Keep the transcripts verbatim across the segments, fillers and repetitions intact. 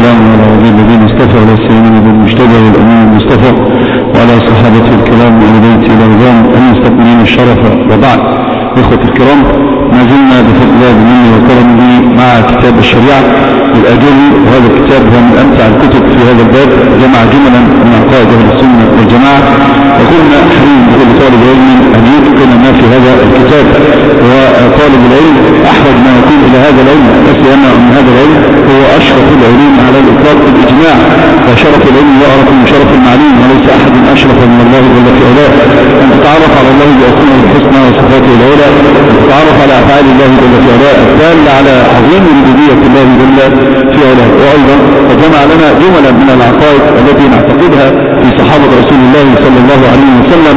والسلام على نبي الذين اصطفى على سيدنا المجتبى والأمين المصطفى وعلى صحابته الكرام وآل بيته الأعظام المستكملين الشرف. وبعد، إخوة الكرام، ما زلنا بفضل الله منه وكرمه مع كتاب الشريعة الأجلي، وهذا الكتاب هو من أمتع الكتب في هذا الباب، جمع جملا من عقائد أهل السنة والجماعة. وقلنا حري بكل طالب علم أن يتقن ما في هذا الكتاب، وطالب العلم أحوج ما يكون إلى هذا العلم، بس لأن هذا العلم هو أشرف العلوم على الإطلاق بالإجماع، وشرف العلم يعرف من شرف المعلوم، وليس أحد أشرف من الله جل في علاه. أن تتعرف على الله بأسمائه الحسنى وصفاته العلى، أن تتعرف على أفعال الله جل في علاه الدالة على عظيم ربوبية الله جل في علاه. وأيضا فجمع لنا جملا من العقائد التي نعتقدها في صحابة رسول الله صلى الله عليه وسلم،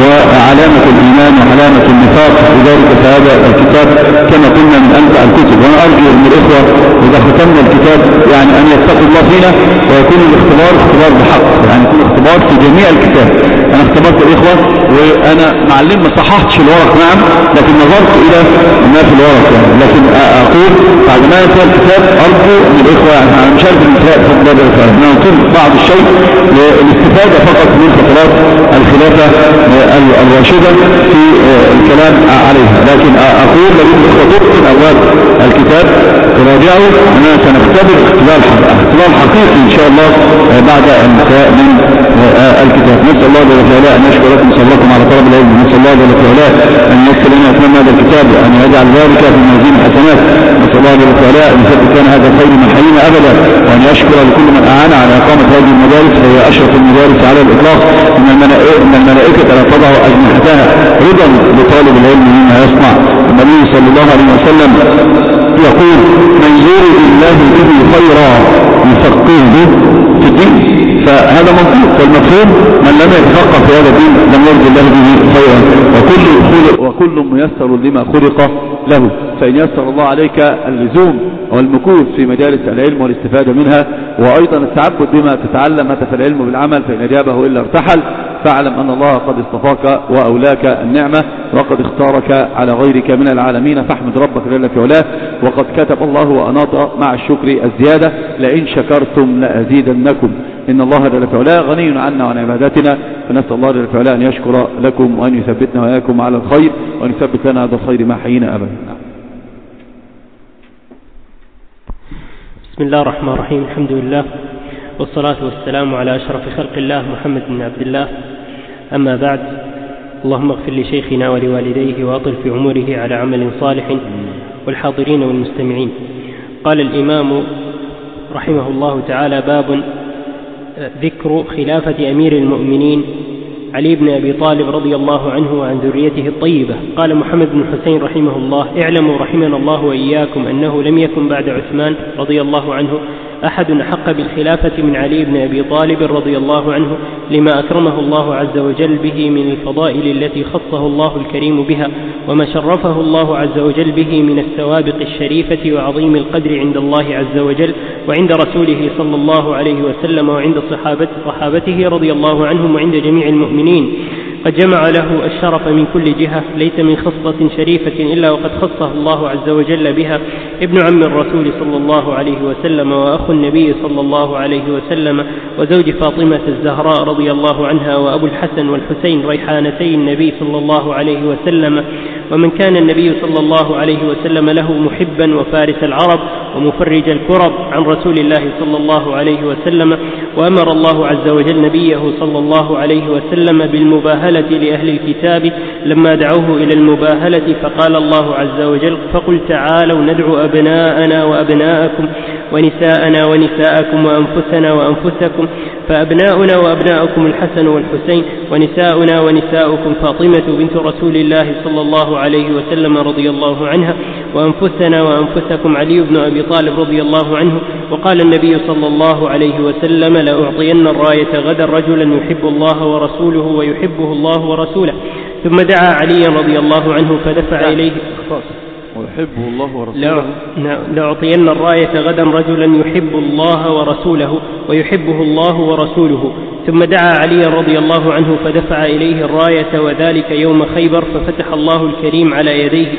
وعلامة الإيمان وعلامة النفاق. لذلك فهذا الكتاب كما قلنا من أمتع الكتب، وأنا أرجو من الإخوة إذا ختمنا الكتاب يعني أن يتقوا الله فينا، ويكون الاختبار اختبار بحق، يعني يكون اختبار في جميع الكتاب. أنا اختبرت الإخوة وأنا معلم ما صححتش الورق، نعم، لكن نظرت إلى ما في الورق يعني. لكن أقول بعد ما ينتهي الكتاب أرجو من الإخوة، يعني أنا مش عارف الانتهاء في الله بالفعل، أنا أطلب بعض الشيء للاستفادة فقط من خطرات الخلافة الراشدة في الكلام عليها. لكن أقول لكم الإخوة تبقن أول الكتاب تراجعوا، أننا سنختبر اختبار اختبار حقيقي إن شاء الله بعد الانتهاء من الكتاب. نسأل الله جل وعلا أن يشكر لكم صلىكم على طلب العلم، نسأل الله جل وعلا أن يسر لنا أتمام هذا الكتاب وأن يجعل ذلك في موازين الحسنات. نسأل الله جل وعلا أن يثبت لنا هذا الخير من حينا أبدا، وأن يشكر لكل من أعان على إقامة هذه المدارس، فهي أشرف المدارس على الإطلاق. إن الملائكة لا تضع أجنحتها رضا لطالب العلم مما يصنع. النبي صلى الله عليه وسلم يقول: من يريد الله به خيرا يفقهه في الدين. فهذا منطوق والمفهوم: من لم يتفقه في هذا الدين لم يرد الله به خيرا، وكل وكل ميسر لما خلق له. فإن يسر الله عليك اللزوم والمكوث في مجالس العلم والاستفادة منها، وأيضا التعبد بما تتعلم متى في العلم بالعمل، فإن أجابه إلا ارتحل، فاعلم أن الله قد اصطفاك وأولاك النعمة، وقد اختارك على غيرك من العالمين، فاحمد ربك جل في علاه. وقد كتب الله وأناط مع الشكر الزيادة: لئن شكرتم لأزيدنكم. إن الله جل في علاه غني عنا وعن عبادتنا، فنسأل الله جل في علاه أن يشكر لكم وأن يثبتنا وإياكم على الخير، وأن يثبت لنا هذا الخير ما حيينا أبدا. بسم الله الرحمن الرحيم. الحمد لله والصلاة والسلام على أشرف خلق الله محمد بن عبد الله. أما بعد، اللهم اغفر لشيخنا ولوالديه وأطل في عمره على عمل صالح والحاضرين والمستمعين. قال الإمام رحمه الله تعالى: باب ذكر خلافة أمير المؤمنين علي بن أبي طالب رضي الله عنه وعن ذريته الطيبة. قال محمد بن حسين رحمه الله: اعلموا رحمنا الله وإياكم أنه لم يكن بعد عثمان رضي الله عنه أحد أحق بالخلافة من علي بن أبي طالب رضي الله عنه، لما أكرمه الله عز وجل به من الفضائل التي خصه الله الكريم بها، وما شرفه الله عز وجل به من السوابق الشريفة وعظيم القدر عند الله عز وجل وعند رسوله صلى الله عليه وسلم وعند صحابته رضي الله عنهم وعند جميع المؤمنين. قد جمع له الشرف من كل جهة، ليس من خصلة شريفة إلا وقد خصه الله عز وجل بها. ابن عم الرسول صلى الله عليه وسلم، وأخو النبي صلى الله عليه وسلم، وزوج فاطمة الزهراء رضي الله عنها، وأبو الحسن والحسين ريحانتي النبي صلى الله عليه وسلم، ومن كان النبي صلى الله عليه وسلم له محبا وفارس العرب ومفرج الكرب عن رسول الله صلى الله عليه وسلم. وأمر الله عز وجل نبيه صلى الله عليه وسلم بالمباهلة لأهل الكتاب لما دعوه إلى المباهلة، فقال الله عز وجل: فقل تعالوا ندعو أبناءنا وأبناءكم ونساءنا ونساءكم وأنفسنا وأنفسكم، فأبناؤنا وأبناؤكم الحسن والحسين، ونساؤنا ونساؤكم فاطمة بنت رسول الله صلى الله عليه وسلم رضي الله عنها، وأنفسنا وأنفسكم علي بن أبي طالب رضي الله عنه. وقال النبي صلى الله عليه وسلم: لأعطين الراية غدا رجلا يحب الله ورسوله ويحبه الله ورسوله. ثم دعا عليا رضي الله عنه فدفع إليه ويحبه الله ورسوله. لأعطين الراية غدا رجلا يحب الله ورسوله ويحبه الله ورسوله. ثم دعا عليا رضي الله عنه فدفع إليه الراية، وذلك يوم خيبر، ففتح الله الكريم على يديه.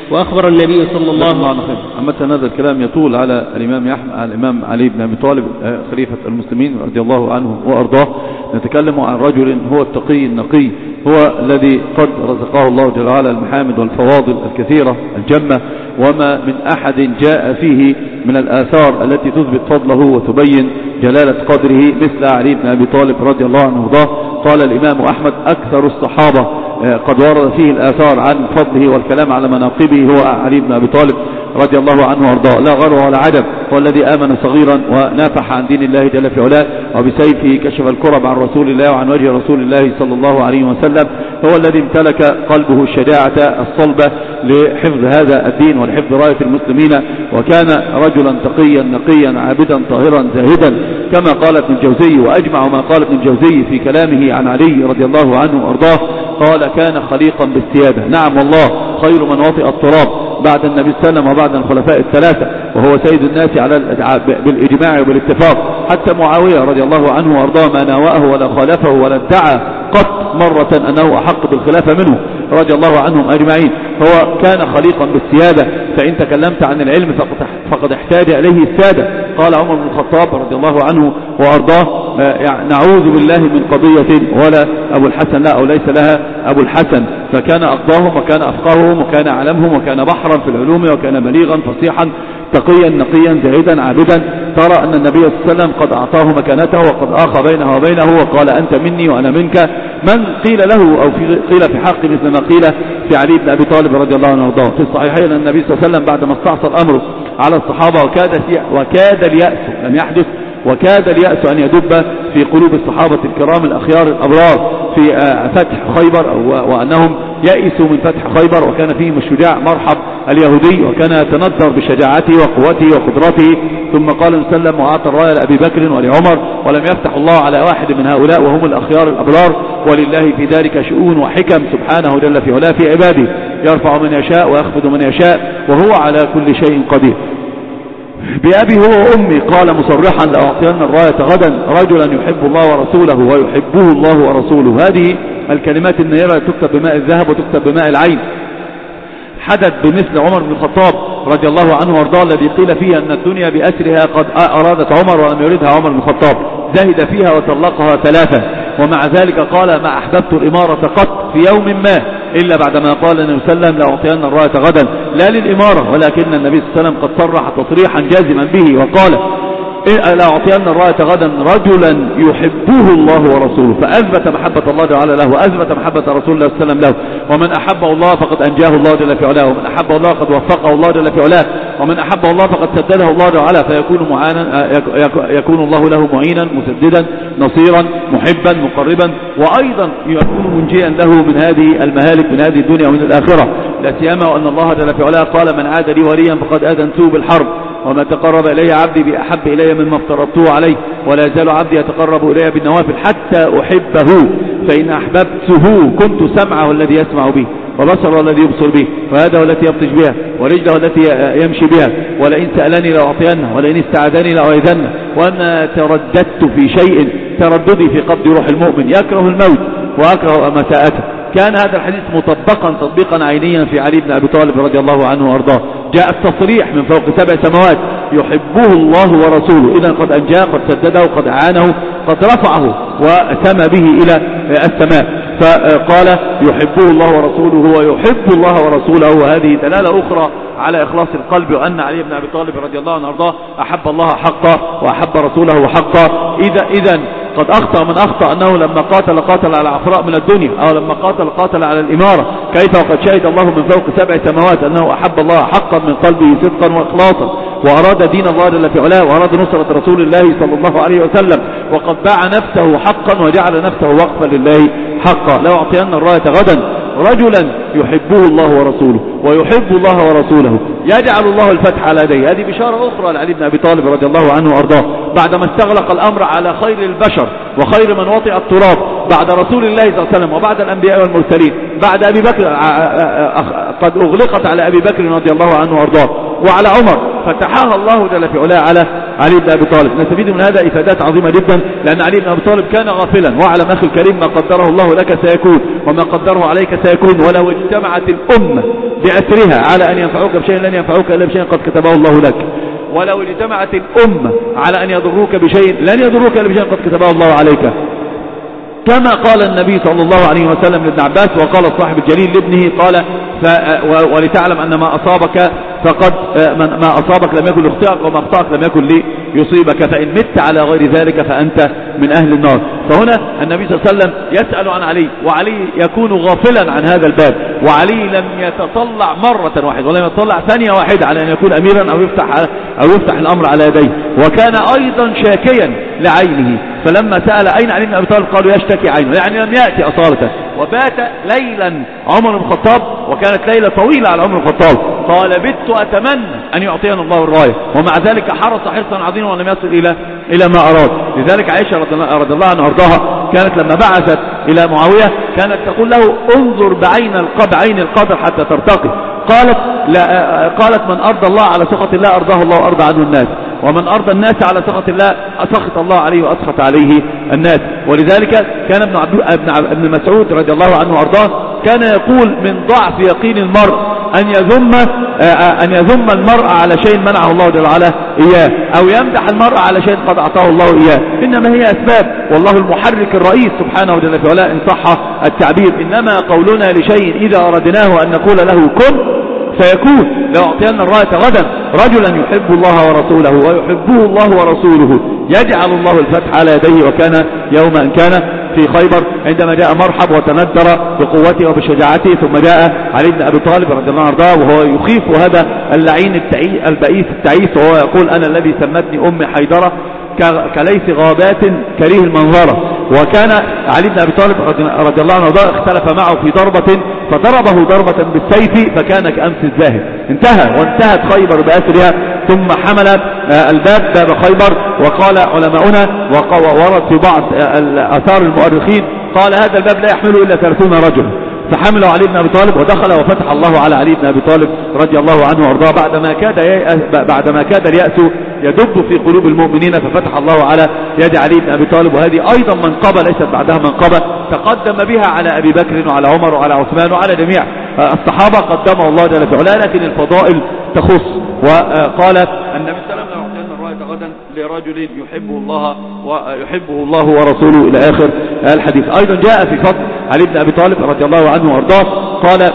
وأخبر النبي صلى الله عليه وسلم. عامة هذا الكلام يطول على الإمام أحمد، على الإمام علي بن أبي طالب خليفة المسلمين رضي الله عنه وأرضاه. نتكلم عن رجل هو التقي النقي، هو الذي قد رزقه الله جل وعلا المحامد والفواضل الكثيرة الجمة، وما من أحد جاء فيه من الآثار التي تثبت فضله وتبين جلالة قدره مثل علي بن أبي طالب رضي الله عنه وارضاه. قال الإمام أحمد: أكثر الصحابة قد ورد فيه الآثار عن فضله والكلام على مناقبه هو علي بن أبي طالب رضي الله عنه وارضاه، لا غرو ولا عجب. هو الذي آمن صغيرا ونافح عن دين الله جل في علاه، وبسيفه كشف الكرب عن رسول الله وعن وجه رسول الله صلى الله عليه وسلم. هو الذي امتلك قلبه الشجاعة الصلبة لحفظ هذا الدين ولحفظ راية المسلمين، وكان رجلا تقيا نقيا عابدا طاهرا زاهدا كما قال ابن الجوزي. وأجمع ما قال ابن الجوزي في كلامه عن علي رضي الله عنه وارضاه، قال: كان خليقا بالسيادة. نعم والله، خير من وطئ التراب بعد النبي صلى الله عليه وسلم وبعد الخلفاء الثلاثة، وهو سيد الناس على بالإجماع وبالاتفاق. حتى معاوية رضي الله عنه وارضاه ما ناوأه ولا خالفه ولا ادعى قط مرة أنه أحق بالخلافة منه رضي الله عنهم أجمعين. هو كان خليقا بالسيادة، فإن تكلمت عن العلم فقد احتاج إليه السادة. قال عمر بن الخطاب رضي الله عنه وأرضاه: يعني نعوذ بالله من قضية ولا أبو الحسن لا أو ليس لها أبو الحسن، فكان أقضاهم وكان أفقاههم وكان أعلمهم وكان بحرا في العلوم وكان بليغا فصيحا تقيا نقيا زاهدا عابدا. ترى أن النبي صلى الله عليه وسلم قد أعطاه مكانته وقد آخى بينه وبينه وقال: أنت مني وأنا منك. من قيل له أو في قيل في حق مثل ما قيل في علي بن أبي طالب رضي الله عنه وارضاه. في الصحيحين أن النبي صلى الله عليه وسلم بعد ما استعصى الأمر على الصحابة وكاد وكاد اليأس، لم يحدث، وكاد اليأس أن يدب في قلوب الصحابة الكرام الأخيار الأبرار في فتح خيبر، وأنهم يأسوا من فتح خيبر، وكان فيهم الشجاع مرحب اليهودي وكان يتندر بشجاعته وقوته وقدرته. ثم قال صلى الله عليه وسلم: وأعطى الراية لأبي بكر ولعمر، ولم يفتح الله على واحد من هؤلاء وهم الأخيار الأبرار، ولله في ذلك شؤون وحكم سبحانه جل في علاه في عباده، يرفع من يشاء ويخفض من يشاء وهو على كل شيء قدير. بأبي هو وأمي قال مصرحا: لأعطين الراية غدا رجلا يحب الله ورسوله ويحبه الله ورسوله. هذه الكلمات النيرة تكتب بماء الذهب وتكتب بماء العين. حدث بمثل عمر بن الخطاب رضي الله عنه وارضاه الذي قيل فيه أن الدنيا بأسرها قد أرادت عمر ولم يردها عمر بن الخطاب، زهد فيها وطلقها ثلاثة، ومع ذلك قال: ما أحببت الإمارة قط في يوم ما إلا بعدما قال النبي صلى الله عليه وسلم: لأعطين الراية غدا، لا للإمارة، ولكن النبي صلى الله عليه وسلم قد صرح تصريحا جازما به وقال: لأعطين الراية غدا رجلا يحبه الله ورسوله، فأثبت محبة الله تعالى له وأثبت محبة رسول الله صلى الله عليه وسلم له. ومن أحبه الله فقد أنجاه الله جل في علاه، ومن أحبه الله قد وفقه الله جل في علاه، ومن أحبه الله فقد سدده الله تعالى، فيكون معانا يكون الله له معينا مسددا نصيرا محبا مقربا، وأيضا يكون منجيا له من هذه المهالك من هذه الدنيا ومن الآخرة. لا سيما وأن الله جل في علاه قال: من عاد لي وليا فقد آذنته بالحرب، وما تقرب إلي عبدي بأحب إلي مما افترضته عليه، ولا يزال عبدي يتقرب إلي بالنوافل حتى أحبه، فإن أحببته كنت سمعه الذي يسمع به وبصره الذي يبصر به ويده التي يبطش بها ورجله التي يمشي بها، ولئن سألني لأعطينه ولئن استعاذني لأعيذنه. وأنا ترددت في شيء ترددي في قبض روح المؤمن، يكره الموت وأكره مساءته. كان هذا الحديث مطبقا تطبيقا عينيا في علي بن أبي طالب رضي الله عنه وارضاه. جاء التصريح من فوق سبع سماوات: يحبه الله ورسوله. إذا قد أنجاه، قد سدده، قد أعانه، قد رفعه وسمى به إلى السماء. فقال: يحبه الله ورسوله ويحب الله ورسوله، وهذه دلالة أخرى على إخلاص القلب، وأن علي بن أبي طالب رضي الله عنه وارضاه أحب الله حقا وأحب رسوله حقا. إذا إذن قد أخطأ من أخطأ أنه لما قاتل قاتل على عفراء من الدنيا، أو لما قاتل قاتل على الإمارة. كيف وقد شهد الله من فوق سبع سماوات أنه أحب الله حقا من قلبه صدقا وإخلاصا، وأراد دين الله جل في علاه، وأراد نصرة رسول الله صلى الله عليه وسلم، وقد باع نفسه حقا وجعل نفسه وقفا لله حقا. لو أعطينا الراية غدا رجلا يحبه الله ورسوله ويحب الله ورسوله يجعل الله الفتح على يديه. هذه بشارة أخرى لعلي بن أبي طالب رضي الله عنه وأرضاه، بعدما استغلق الأمر على خير البشر وخير من وطئ التراب بعد رسول الله صلى الله عليه وسلم وبعد الأنبياء والمرسلين بعد أبي بكر قد أغلقت على أبي بكر رضي الله عنه وأرضاه وعلى عمر، فتحاها الله جل في علاه على علي بن أبي طالب. نستفيد من هذا إفادات عظيمة جدا، لأن علي بن أبي طالب كان غافلا. واعلم أخي الكريم ما قدره الله لك سيكون وما قدره عليك سيكون، ولو اجتمعت الأمة بأسرها على أن ينفعوك بشيء لن ينفعوك إلا بشيء قد كتبه الله لك، ولو اجتمعت الأمة على أن يضروك بشيء لن يضروك إلا بشيء قد كتبه الله عليك. كما قال النبي صلى الله عليه وسلم لابن عباس، وقال الصاحب الجليل لابنه قال ف... ولتعلم أن ما أصابك فقد ما أصابك لم يكن ليخطئك وما أخطأك لم يكن ليصيبك، فإن مت على غير ذلك فأنت من أهل النار. فهنا النبي صلى الله عليه وسلم يسأل عن علي، وعلي يكون غافلا عن هذا الباب، وعلي لم يتطلع مرة واحدة ولم يتطلع ثانية واحدة على أن يكون أميرا أو يفتح, أو يفتح الأمر على يديه، وكان أيضا شاكيا لعينه. فلما سأل أين علي بن أبي طالب قالوا يشتكي عينه، يعني لم يأتي أصالته. وبات ليلا عمر بن الخطاب، وكانت ليلة طويلة على عمر بن الخطاب، قال بت أتمنى أن يعطينا الله الراية، ومع ذلك حرص حرصا عظيما ولم يصل إلى إلى ما أراد. لذلك عائشة رضي الله عنها وارضاها كانت لما بعثت إلى معاوية كانت تقول له انظر بعين القدر عين القدر حتى ترتقي. قالت لا قالت من أرضى الله على سخط الله أرضاه الله وأرضى عنه الناس، ومن أرضى الناس على سخط الله أسخط الله عليه وأسخط عليه الناس. ولذلك كان ابن ابن ابن مسعود رضي الله عنه وارضاه كان يقول من ضعف يقين المرء أن يذم أن يذم المرء على شيء منعه الله جل وعلا إياه، أو يمدح المرء على شيء قد أعطاه الله إياه. إنما هي أسباب، والله المحرك الرئيس سبحانه جل في علاه إن صح التعبير. إنما قولنا لشيء إذا أردناه أن نقول له كن فيكون. لو أعطينا الراية غدا رجلا يحب الله ورسوله ويحبه الله ورسوله يجعل الله الفتح على يديه. وكان يوم أن كان في خيبر عندما جاء مرحب وتندر بقوته وبشجاعته، ثم جاء علي بن أبي طالب رضي الله عنه وهو يخيف هذا اللعين البئيس التعيس، وهو يقول أنا الذي سمتني أم حيدرة كليث غابات كريه المنظرة. وكان علي بن أبي طالب رضي الله عنه اختلف معه في ضربة فضربه ضربة بالسيف فكان كأمس الزاهد. انتهى وانتهت خيبر بأسرها. ثم حمل الباب باب خيبر، وقال علماؤنا وورد في بعض آثار المؤرخين قال هذا الباب لا يحمله إلا ثلاثون رجل، فحمله علي بن أبي طالب ودخل وفتح الله على علي بن أبي طالب رضي الله عنه وارضاه بعدما كاد بعدما كاد اليأس يدب في قلوب المؤمنين، ففتح الله على يد علي بن أبي طالب. وهذه أيضا منقبة ليست بعدها منقبة تقدم بها على أبي بكر وعلى عمر وعلى عثمان وعلى جميع الصحابة قدمه الله جل في علاه، لكن الفضائل تخص. وقال النبي صلى الله عليه وسلم أعطينا الراية غدا لرجل يحبه الله ويحبه الله ورسوله إلى آخر الحديث. أيضا جاء في فضل علي بن أبي طالب رضي الله عنه وارضاه قال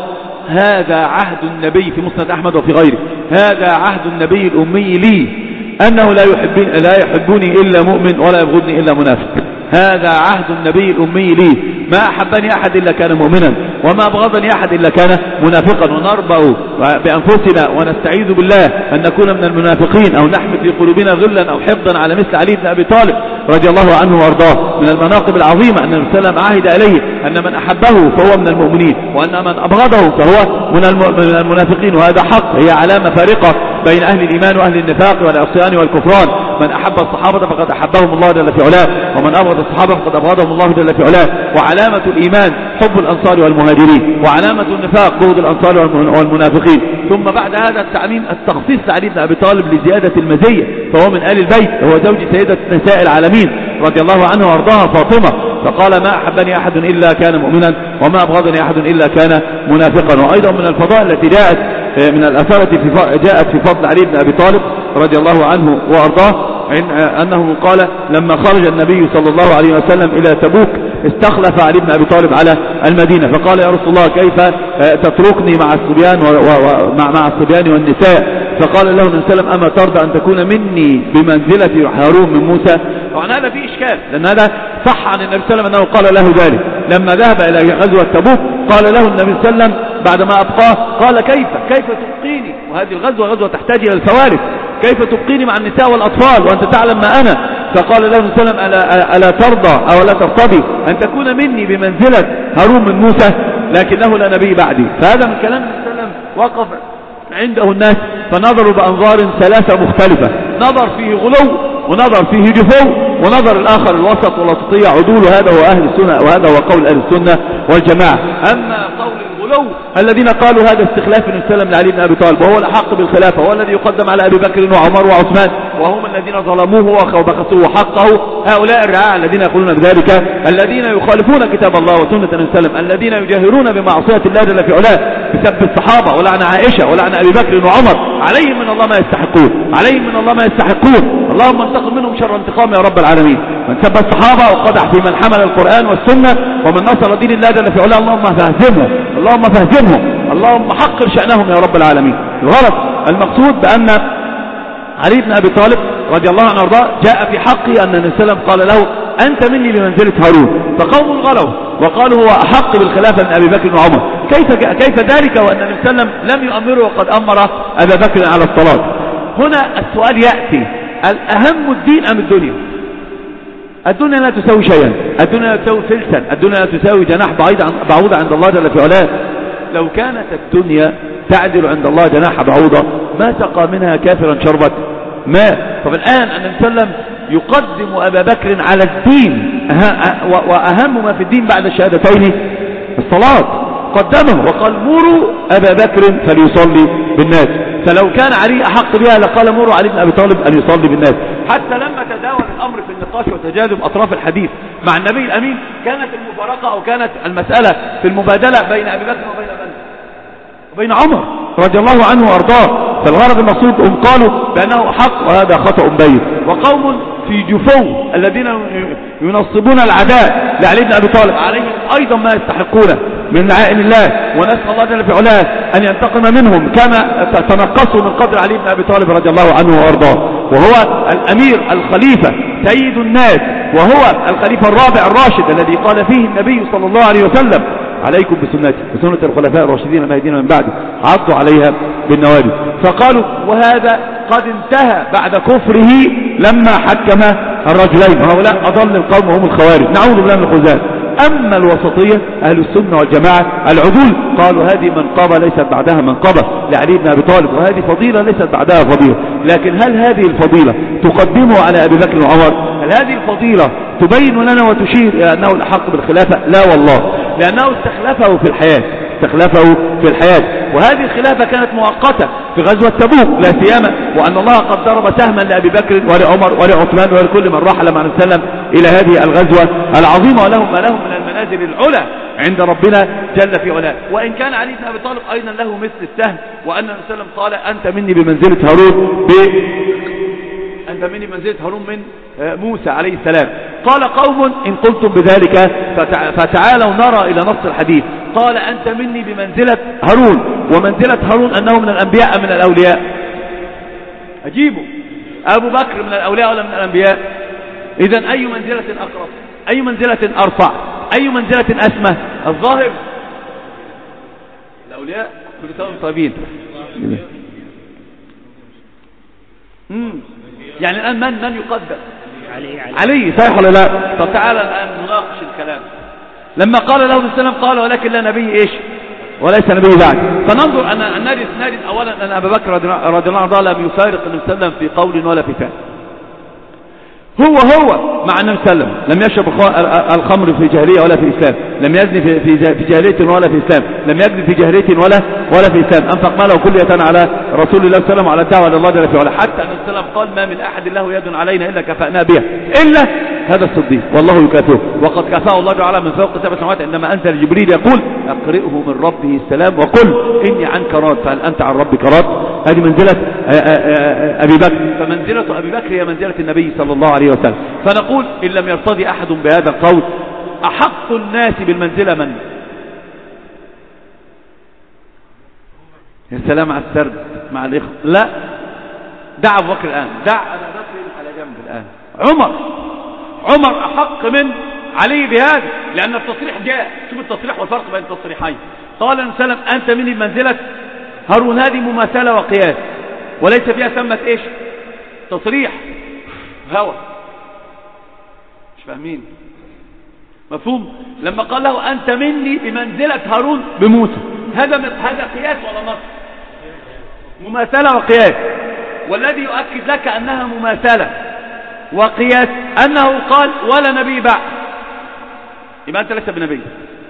هذا عهد النبي في مسند أحمد وفي غيره، هذا عهد النبي الأمي لي أنه لا يحبني, لا يحبني إلا مؤمن ولا يبغضني إلا منافق. هذا عهد النبي الأمي لي، ما أحبني أحد إلا كان مؤمنا وما أبغضني أحد إلا كان منافقا. ونربأ بأنفسنا ونستعيذ بالله أن نكون من المنافقين أو نحمل في قلوبنا غلا أو حقدا على مثل علي بن أبي طالب رضي الله عنه وارضاه. من المناقب العظيمة أن النبي صلى الله عليه وسلم عهد إليه أن من أحبه فهو من المؤمنين، وأن من أبغضه فهو من المنافقين. وهذا حق، هي علامة فارقة بين أهل الإيمان وأهل النفاق والعصيان والكفران. من أحب الصحابة فقد أحبهم الله جل في علاه، ومن أبغض الصحابة فقد أبغضهم الله جل في علاه. وعلامة الإيمان حب الأنصار والمهاجرين، وعلامة النفاق بغض الأنصار والمنافقين. ثم بعد هذا التعميم التخصيص لعلي بن أبي طالب لزيادة المزية، فهو من آل البيت، هو زوج سيدة نساء العالمين رضي الله عنه وارضاها فاطمة. فقال ما أحبني أحد إلا كان مؤمنا وما أبغضني أحد إلا كان منافقا. وأيضا من الفضائل التي جاءت من الأثار التي جاءت في فضل علي بن أبي طالب رضي الله عنه وأرضاه أنه قال لما خرج النبي صلى الله عليه وسلم إلى تبوك استخلف علي بن أبي طالب على المدينة، فقال يا رسول الله كيف تتركني مع الصبيان ومع مع الصبيان والنساء؟ فقال له النبي صلى الله عليه وسلم أما ترضى أن تكون مني بمنزلة هارون من موسى؟ طبعا هذا فيه إشكال، لأن هذا صح عن النبي صلى الله عليه وسلم أنه قال له ذلك لما ذهب إلى غزوة تبوك. قال له النبي صلى الله عليه وسلم بعدما أبقاه قال كيف كيف تبقيني، وهذه الغزوة غزوة تحتاج إلى الفوارث، كيف تبقيني مع النساء والأطفال وأنت تعلم ما أنا؟ فقال له النبي صلى الله عليه وسلم ألا, ألا ترضى أو لا ترتضي أن تكون مني بمنزلة هارون من موسى؟ لكنه لا نبي بعدي. فهذا من كلام النبي صلى الله عليه وسلم وقف عنده الناس فنظروا بأنظار ثلاثة مختلفة، نظر فيه غلو ونظر فيه جفو ونظر الآخر الوسط والوسطية عدول، هذا هو أهل السنة وهذا هو قول أهل السنة والجماعة. أما قول الغلو الذين قالوا هذا استخلاف النبي صلى الله عليه وسلم لعلي بن أبي طالب وهو الأحق بالخلافة وهو الذي يقدم على أبي بكر وعمر وعثمان وهم الذين ظلموه وبخسوه حقه، هؤلاء الرعاع الذين يقولون بذلك الذين يخالفون كتاب الله وسنة النبي صلى الله عليه وسلم، الذين يجاهرون بمعصية الله جل في علاه بسب الصحابة ولعن عائشة ولعن أبي بكر وعمر، عليهم من الله ما يستحقون، عليهم من الله ما يستحقون. اللهم انتقم منهم شر انتقام يا رب العالمين. من سب الصحابة وقدح في من حمل القرآن والسنة ومن نصر دين الله جل في علاه اللهم فاهزمهم، اللهم فاهزمهم، اللهم حقر شأنهم يا رب العالمين. الغرض المقصود بأن علي بن أبي طالب رضي الله عنه وارضاه جاء في حقه أن النبي صلى الله عليه وسلم قال له أنت مني بمنزلة هارون، فقوم غلوا وقالوا هو أحق بالخلافة من أبي بكر وعمر. كيف كيف ذلك وأن النبي صلى الله عليه وسلم لم يؤمره وقد أمر أبا بكر على الصلاة؟ هنا السؤال يأتي، الأهم الدين أم الدنيا؟ الدنيا لا تساوي شيئا، الدنيا لا تساوي فلسا، الدنيا لا تساوي جناح بعوضة عند الله جل في علاه. لو كانت الدنيا تعدل عند الله جناح بعوضة ما سقى منها كافرا شربة ماء. طب الآن النبي صلى الله عليه وسلم يقدم أبا بكر على الدين، وأهم ما في الدين بعد الشهادتين الصلاة، قدمه وقال مروا أبا بكر فليصلي بالناس. فلو كان علي أحق بها لقال مروا علي بن أبي طالب أن يصلي بالناس. حتى لما تداول الأمر في النقاش وتجاذب أطراف الحديث مع النبي الأمين كانت المفارقة أو كانت المسألة في المبادلة بين أبي بكر وبين من؟ وبين عمر رضي الله عنه وأرضاه. فالغرض المقصود هم قالوا بأنه حق وهذا خطأ بين، وقوم في جفو الذين ينصبون العداء لعلي بن أبي طالب عليهم أيضا ما يستحقونه من عائن الله، ونسأل الله جل في علاه أن ينتقم منهم كما تنقصوا من قدر علي بن أبي طالب رضي الله عنه وأرضاه، وهو الأمير الخليفة سيد الناس، وهو الخليفة الرابع الراشد الذي قال فيه النبي صلى الله عليه وسلم عليكم بسنتي وسنة الخلفاء الراشدين المهديين من بعد عضوا عليها بالنواجذ. فقالوا وهذا قد انتهى بعد كفره لما حكم الرجلين، وهؤلاء أضل القوم وهم الخوارج، نعوذ بالله من الخزان. أما الوسطية أهل السنة والجماعة العدول قالوا هذه منقبة ليست بعدها منقبة لعلي بن أبي طالب، وهذه فضيلة ليست بعدها فضيلة. لكن هل هذه الفضيلة تقدمه على أبي بكر وعمر؟ هل هذه الفضيلة تبين لنا وتشير إلى أنه الأحق بالخلافة؟ لا والله، لأنه استخلفه في الحياة، استخلفه في الحياة. وهذه الخلافة كانت مؤقتة في غزوة تبوك لا سيما، وأن الله قد ضرب سهما لأبي بكر ولعمر ولعثمان ولكل من رحل مع النبي صلى الله عليه وسلم إلى هذه الغزوة العظيمة، ولهم ما لهم من المنازل العلى عند ربنا جل في علاه. وإن كان علي بن أبي طالب أيضا له مثل السهم، وأن النبي صلى الله عليه وسلم قال أنت مني بمنزلة هارون ب... أنت مني بمنزلة هارون من موسى عليه السلام. قال قوم إن قلتم بذلك فتع... فتعالوا نرى إلى نص الحديث. قال أنت مني بمنزلة هارون، ومنزلة هارون أنه من الأنبياء من الأولياء؟ أجيبوا، أبو بكر من الأولياء ولا من الأنبياء؟ إذن أي منزلة أقرب؟ أي منزلة أرفع؟ أي منزلة أسمى؟ الظاهر الأولياء كل سنة طيبين. امم يعني الآن من من يقدم؟ علي علي, علي. صحيح ولا لا؟ طب تعالى الآن نناقش الكلام. لما قال له النبي صلى الله عليه وسلم قال ولكن لا نبي إيش وليس نبي بعد. فننظر أن نجد نجد أولا أن أبا بكر رضي الله عنه لم يفارق النبي صلى الله عليه وسلم في قول ولا في فعل. هو هو مع النبي صلى الله عليه وسلم لم يشرب الخمر في جاهلية ولا في إسلام، لم يزني في في جاهلية ولا في إسلام، لم يكذب في جاهلية ولا ولا في إسلام، أنفق ماله كلية على رسول الله صلى الله عليه وسلم وعلى الدعوة لله جل في علاه، حتى النبي صلى الله عليه وسلم قال ما من أحد له يد علينا إلا كفأنا بها إلا هذا الصديق والله يكافئه، وقد كفاه الله تعالى من فوق سبع سماوات عندما أنزل جبريل يقول أقرئه من ربه السلام وقل إني عنك راض فهل أنت عن ربك راض. هذه منزلة أبي بكر، فمنزلة أبي بكر هي منزلة النبي صلى الله عليه وسلم. فنقول إن لم يرتضي أحد بهذا القول أحق الناس بالمنزلة من؟ يا سلام على السرد مع الإخوة. لا، دع أبو بكر الآن، دع أبو بكر على جنب الآن. عمر عمر أحق من علي بهذا، لأن التصريح جاء. شوف التصريح والفرق بين التصريحين. قال النبي صلى الله عليه وسلم أنت مني بمنزلة هارون، هذه مماثلة وقياس وليس فيها ثمة إيش تصريح هوى. مش فاهمين مفهوم؟ لما قال له أنت مني بمنزلة هارون بموسى، هذا هذا قياس ولا نص؟ مماثلة وقياس. والذي يؤكد لك أنها مماثلة وقياس أنه قال ولا نبي بعد، يبقى أنت لست بنبي.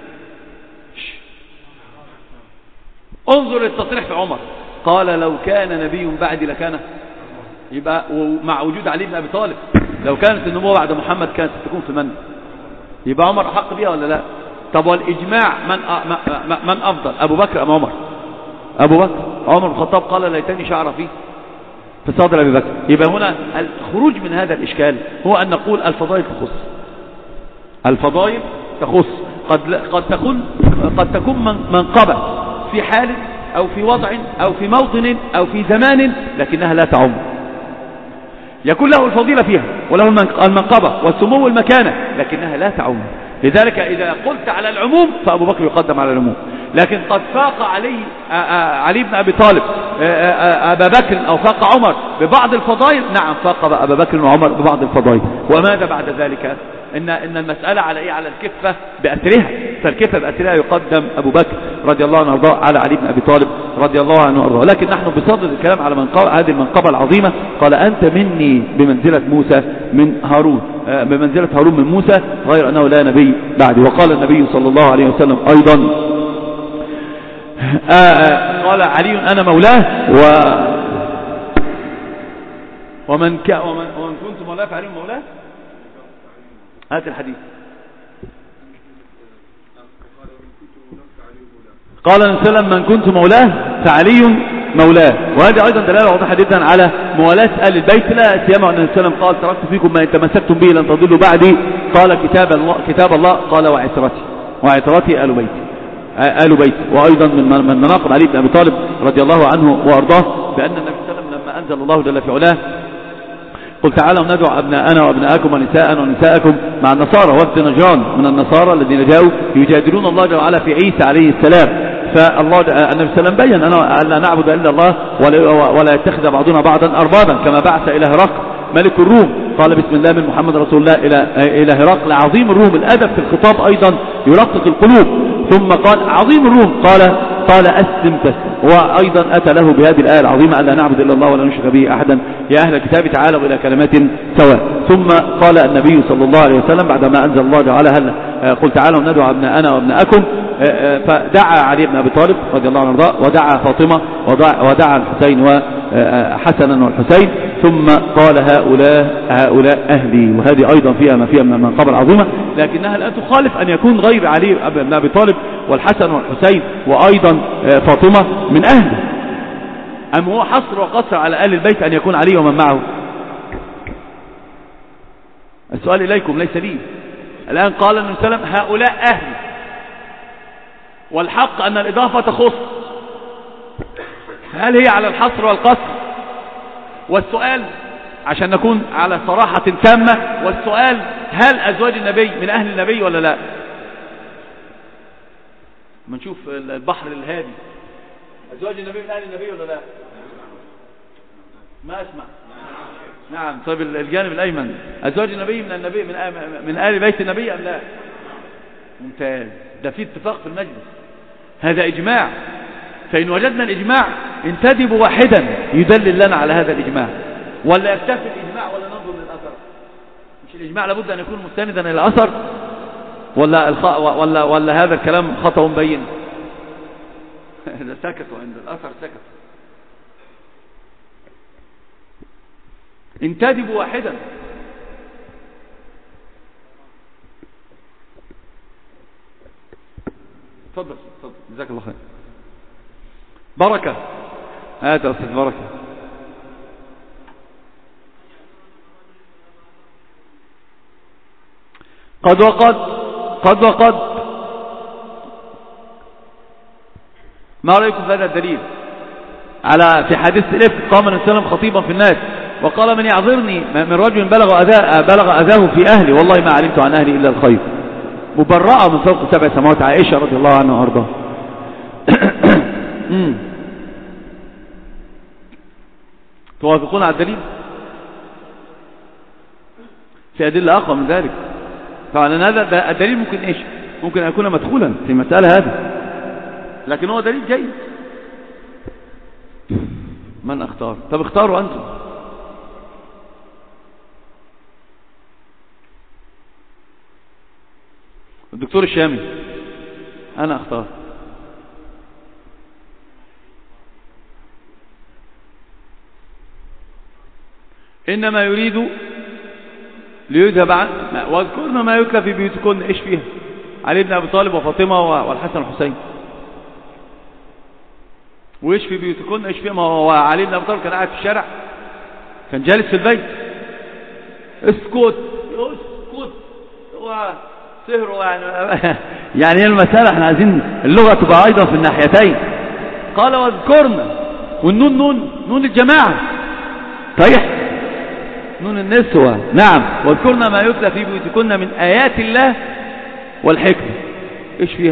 انظر للتصريح في عمر، قال لو كان نبي بعدي لكان، يبقى ومع وجود علي بن أبي طالب لو كانت النبوة بعد محمد كانت تكون في من؟ يبقى عمر أحق بها ولا لا؟ طب والإجماع من من أفضل، أبو بكر أم عمر؟ أبو بكر. عمر بن الخطاب قال ليتني شعر فيه في صدر أبي بكر. يبقى هنا الخروج من هذا الإشكال هو أن نقول الفضائل تخص، الفضائل تخص، قد قد تكون قد تكون منقبة في حال أو في وضع أو في موطن أو في زمان، لكنها لا تعم. يكون له الفضيلة فيها وله المنقبة والسمو المكانة، لكنها لا تعم. لذلك إذا قلت على العموم فأبو بكر يقدم على العموم. لكن قد فاق علي علي بن أبي طالب أبا بكر أو فاق عمر ببعض الفضائل، نعم فاق أبا بكر وعمر ببعض الفضائل. وماذا بعد ذلك؟ إن, إن المسألة على إيه؟ على الكفة بأثرها، فالكفة بأثرها يقدم أبو بكر رضي الله عنه وارضاه على علي بن أبي طالب رضي الله عنه وارضاه. لكن نحن بصدد الكلام على منقبة هذه المنقبة العظيمة. قال أنت مني بمنزلة موسى من هارون، بمنزلة هارون من موسى، غير أنه لا نبي بعدي. وقال النبي صلى الله عليه وسلم أيضا قال علي أنا مولاه و ومن, ك... ومن... ومن كنت مولاه فعلي مولاه. هات الحديث. قال النبي صلى الله عليه وسلم من كنت مولاه فعلي مولاه. وهذا أيضا دلالة واضحة جدا على موالاه أهل البيت، لا سيما أن النبي صلى الله عليه وسلم قال تركت فيكم ما إن تمسكتم به لن تضلوا بعدي، قال كتاب الله, كتاب الله قال وعترتي، وعترتي آل بيتي آل بيتي. وأيضا من من مناقب علي بن أبي طالب رضي الله عنه وأرضاه بأن النبي صلى الله عليه وسلم لما أنزل الله جل في علاه قل تعالوا ندعو أبناءنا وأبناءكم ونساءنا ونساءكم مع النصارى وفد نجران من النصارى الذين جاءوا يجادلون الله جل وعلا في عيسى عليه السلام. فالله النبي صلى الله عليه وسلم بين أن لا نعبد إلا الله ولا يتخذ بعضنا بعضا أربابا، كما بعث إلى هرقل ملك الروم قال بسم الله من محمد رسول الله إلى إلى هرقل عظيم الروم. الأدب في الخطاب أيضا يرقق القلوب. ثم قال عظيم الروم قال قال أسلم تسلم. وأيضا أتى له بهذه الآية العظيمة ألا نعبد إلا الله ولا نشرك به أحدا يا أهل الكتاب تعالوا إلى كلمات سواء. ثم قال النبي صلى الله عليه وسلم بعدما أنزل الله تعالى هل قل تعالوا ندعو أبناءنا وأبناءكم، فدعا علي بن أبي طالب رضي الله عنه وارضاه ودعا فاطمة ودعا الحسين وحسنا والحسين، ثم قال هؤلاء هؤلاء أهلي. وهذه أيضا فيها ما فيها من المنقبة العظيمة، لكنها لا تخالف أن يكون غير علي بن أبي طالب والحسن والحسين وأيضا فاطمة من أهله. أم هو حصر وقصر على أهل البيت أن يكون علي ومن معه؟ السؤال إليكم ليس لي. الآن قال النبي صلى الله عليه وسلم هؤلاء أهلي، والحق أن الإضافة تخص. هل هي على الحصر والقصر؟ والسؤال عشان نكون على صراحة تامة، والسؤال هل أزواج النبي من أهل النبي ولا لا؟ ما نشوف البحر الهادي، أزواج النبي من أهل النبي ولا لا؟ ما أسمع. نعم. طيب الجانب الأيمن أزواج النبي من النبي من من آل بيت النبي أم لا؟ ممتاز. ده في اتفاق في المجلس، هذا إجماع. فإن وجدنا الإجماع انتدب واحدا يدلل لنا على هذا الإجماع، ولا يكتفي الإجماع ولا ننظر للأثر؟ مش الإجماع لابد أن يكون مستندا إلى الأثر، ولا الخ... ولا ولا هذا الكلام خطأ بين؟ إذا سكتوا عند الأثر سكت. انتدب واحدا. تفضل تفضل جزاك الله خير. بركة. هات يا أستاذ بركة. قد وقد قد وقد ما رأيكم في هذا الدليل على في حديث الإفك؟ قام النبي صلى الله عليه وسلم خطيبا في الناس وقال من يعذرني من رجل بلغ أذاه بلغ أذاه في أهلي والله ما علمت عن أهلي إلا الخير. مبرأة من فوق سبع سماوات، عائشة رضي الله عنها وأرضاها. توافقون على الدليل؟ في أدلة أقوى من ذلك. طبعا هذا الدليل ممكن إيش؟ ممكن أن يكون مدخولا في مسألة هذا، لكن هو دليل جيد. من اختار؟ طب اختاروا أنتم. الدكتور الشامي. أنا أختار. إنما يريد ليذهب عن واذكرن ما يتلى في بيوتكن. إيش فيها؟ علي بن أبي طالب وفاطمة والحسن والحسين. وإيش في بيوتكن؟ إيش فيها؟ ما هو علي بن أبي طالب كان قاعد في الشارع، كان جالس في البيت. اسكت اسكت، هو سهروا يعني يعني المسألة احنا عايزين اللغة تبقى أيضا في الناحيتين. قال واذكرن، والنون نون نون الجماعة صحيح، نون النسوة. نعم. واذكرن ما يتلى في بيوتكن من آيات الله والحكمة. ايش فيها؟